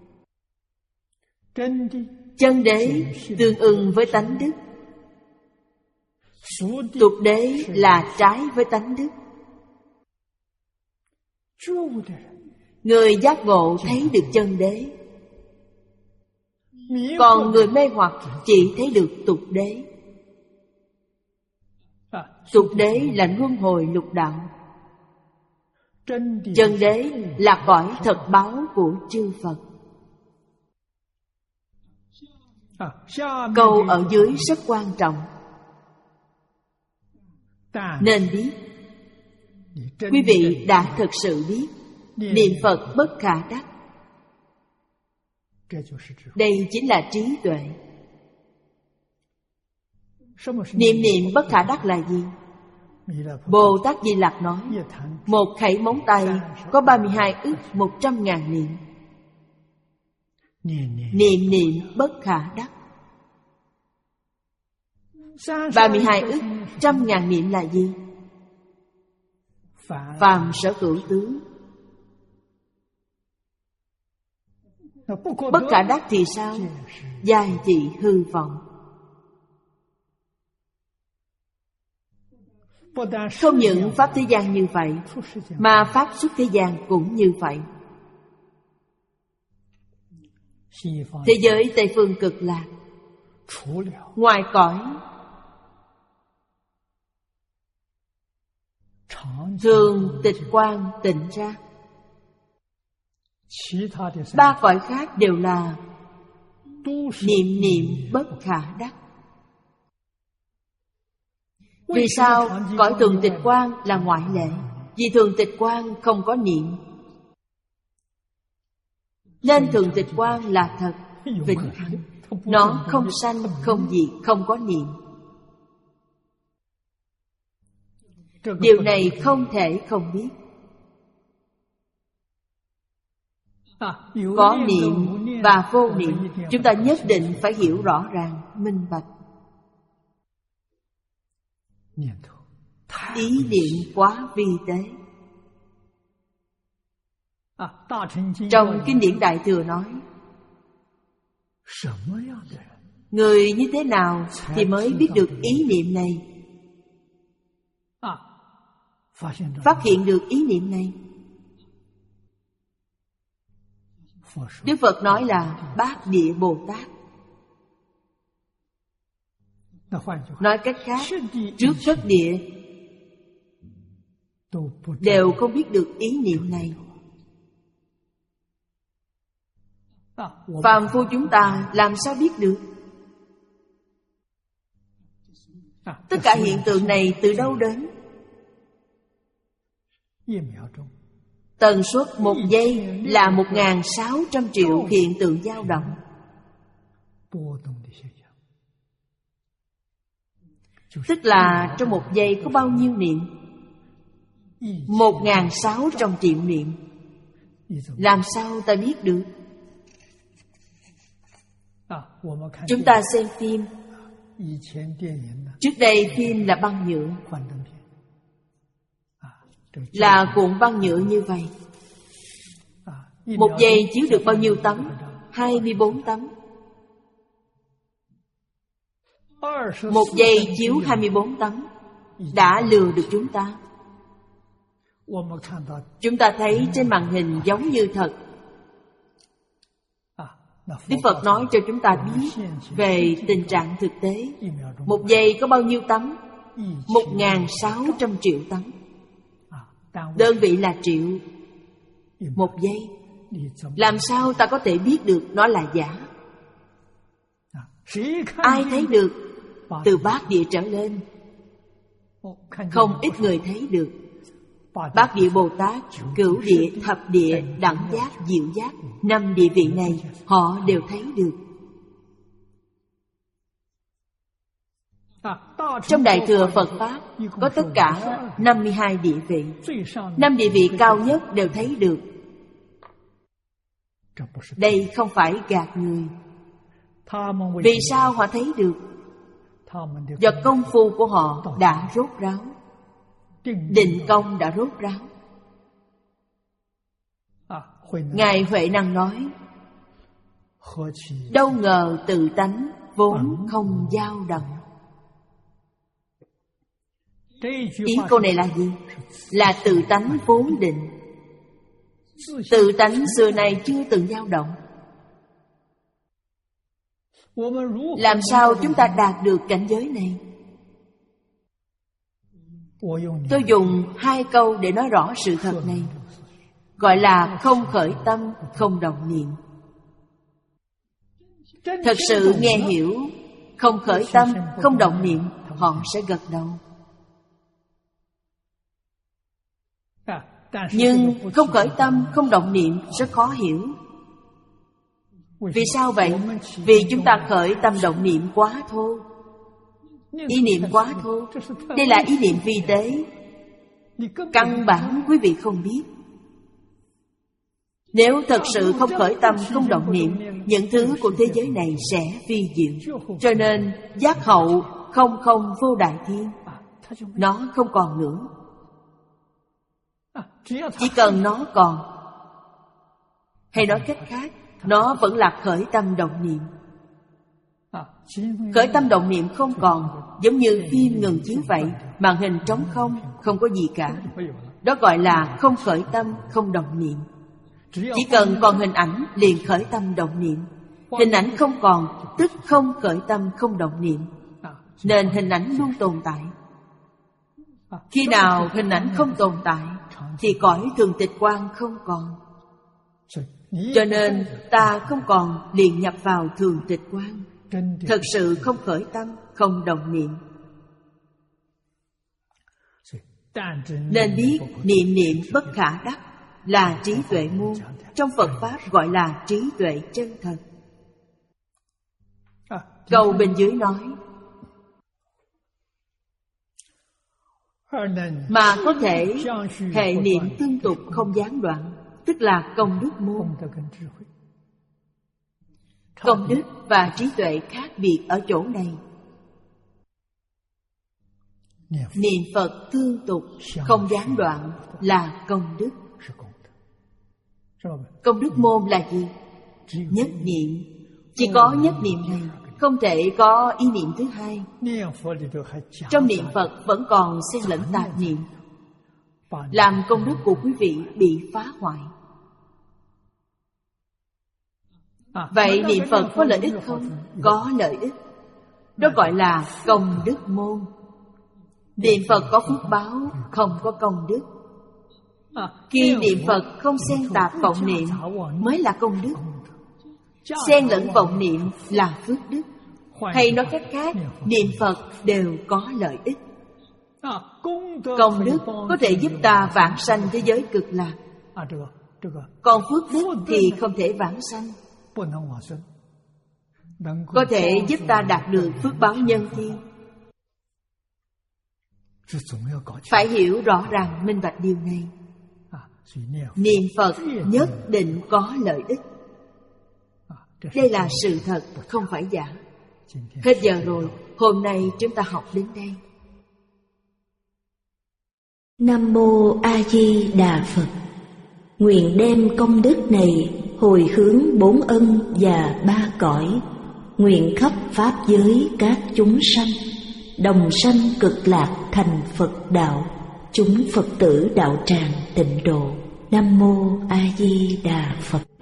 Chân đế tương ưng với tánh đức, tục đế là trái với tánh đức. Người giác ngộ thấy được chân đế, còn người mê hoặc chỉ thấy được tục đế. Tục đế là luân hồi lục đạo, chân đế là cõi thật báo của chư Phật. Câu ở dưới rất quan trọng. Nên biết, quý vị đã thực sự biết niệm Phật bất khả đắc. Đây chính là trí tuệ. Niệm niệm bất khả đắc là gì? Bồ Tát Di Lặc nói, một khẩy móng tay có ba mươi hai ức một trăm ngàn niệm. Niệm niệm bất khả đắc. Ba mươi hai ức trăm ngàn niệm là gì? Phàm sở hữu tướng. Bất khả đắc thì sao? Giai thị hư vọng. Không những pháp thế gian như vậy, mà pháp xuất thế gian cũng như vậy. Thế giới Tây phương cực lạc, ngoài cõi thường tịch quan tịnh ra, ba cõi khác đều là niệm niệm bất khả đắc. Vì sao cõi thường tịch quan là ngoại lệ? Vì thường tịch quan không có niệm, nên thường tịch quan là thật, vĩnh hằng. Nó không sanh, không diệt, không có niệm. Điều này không thể không biết. Có niệm và vô niệm, chúng ta nhất định phải hiểu rõ ràng, minh bạch. Ý niệm quá vi tế. Trong kinh điển Đại Thừa nói, người như thế nào thì mới biết được ý niệm này, phát hiện được ý niệm này? Đức Phật nói là Bát Địa Bồ Tát. Nói cách khác, trước thất địa đều không biết được ý niệm này. Phàm phu chúng ta làm sao biết được? Tất cả hiện tượng này từ đâu đến? Tần suất một giây là một nghìn sáu trăm triệu hiện tượng dao động. Tức là trong một giây có bao nhiêu niệm? Một nghìn sáu trăm triệu niệm. Làm sao ta biết được? Chúng ta xem phim. Trước đây phim là băng nhựa, là cuộn băng nhựa như vậy. Một giây chiếu được bao nhiêu tấm? hai mươi bốn tấm. Một giây chiếu hai mươi bốn tấm đã lừa được chúng ta. Chúng ta thấy trên màn hình giống như thật. Đức Phật nói cho chúng ta biết về tình trạng thực tế. Một giây có bao nhiêu tấm? Một nghìn sáu trăm triệu tấm. Đơn vị là triệu. Một giây. Làm sao ta có thể biết được nó là giả? Ai thấy được? Từ bát địa trở lên, không ít người thấy được. Bát địa Bồ Tát, cửu địa, thập địa, đẳng giác, diệu giác, năm địa vị này họ đều thấy được. Trong Đại Thừa Phật Pháp có tất cả năm mươi hai địa vị. Năm địa vị cao nhất đều thấy được. Đây không phải gạt người. Vì sao họ thấy được? Do công phu của họ đã rốt ráo. Định công đã rốt ráo. Ngài Huệ Năng nói, đâu ngờ tự tánh vốn không dao động. Ý câu này là gì? Là tự tánh vốn định. Tự tánh xưa nay chưa từng dao động. Làm sao chúng ta đạt được cảnh giới này? Tôi dùng hai câu để nói rõ sự thật này. Gọi là không khởi tâm, không động niệm. Thật sự nghe hiểu không khởi tâm, không động niệm, họ sẽ gật đầu. Nhưng không khởi tâm, không động niệm rất khó hiểu. Vì sao vậy? Vì chúng ta khởi tâm động niệm quá thô. Ý niệm quá thô. Đây là ý niệm vi tế. Căn bản quý vị không biết. Nếu thật sự không khởi tâm, không động niệm, những thứ của thế giới này sẽ vi diệu. Cho nên giác hậu không không vô đại thiên, nó không còn nữa. Chỉ cần nó còn, hay nói cách khác, nó vẫn là khởi tâm động niệm. Khởi tâm động niệm không còn, giống như phim ngừng chiếu vậy, màn hình trống không, không có gì cả. Đó gọi là không khởi tâm, không động niệm. Chỉ cần còn hình ảnh liền khởi tâm động niệm. Hình ảnh không còn, tức không khởi tâm, không động niệm. Nên hình ảnh luôn tồn tại. Khi nào hình ảnh không tồn tại thì cõi thường tịch quang không còn. Cho nên ta không còn liền nhập vào thường tịch quang, thật sự không khởi tâm, không động niệm. Nên biết niệm niệm bất khả đắc là trí tuệ môn. Trong Phật Pháp gọi là trí tuệ chân thật. Câu bên dưới nói mà có thể hệ niệm tương tục không gián đoạn, tức là công đức môn. Công đức và trí tuệ khác biệt ở chỗ này. Niệm Phật tương tục không gián đoạn là công đức. Công đức môn là gì? Nhất niệm. Chỉ có nhất niệm này, không thể có ý niệm thứ hai. Trong niệm Phật vẫn còn xen lẫn tạp niệm, làm công đức của quý vị bị phá hoại. Vậy niệm Phật có lợi ích không? Có lợi ích. Đó gọi là công đức môn. Niệm Phật có phước báo, không có công đức. Khi niệm Phật không xen tạp vọng niệm mới là công đức. Xen lẫn vọng niệm là phước đức. Hay nói cách khác, niệm Phật đều có lợi ích. Công đức có thể giúp ta vãng sanh thế giới cực lạc. Còn phước đức thì không thể vãng sanh. Có thể giúp ta đạt được phước báo nhân thiên. Phải hiểu rõ ràng minh bạch điều này. Niệm Phật nhất định có lợi ích. Đây là sự thật, không phải giả. Hết giờ rồi, hôm nay chúng ta học đến đây. Nam Mô A Di Đà Phật. Nguyện đem công đức này hồi hướng bốn ân và ba cõi, nguyện khắp pháp giới các chúng sanh đồng sanh cực lạc thành Phật đạo, chúng Phật tử đạo tràng tịnh độ. Nam Mô A Di Đà Phật.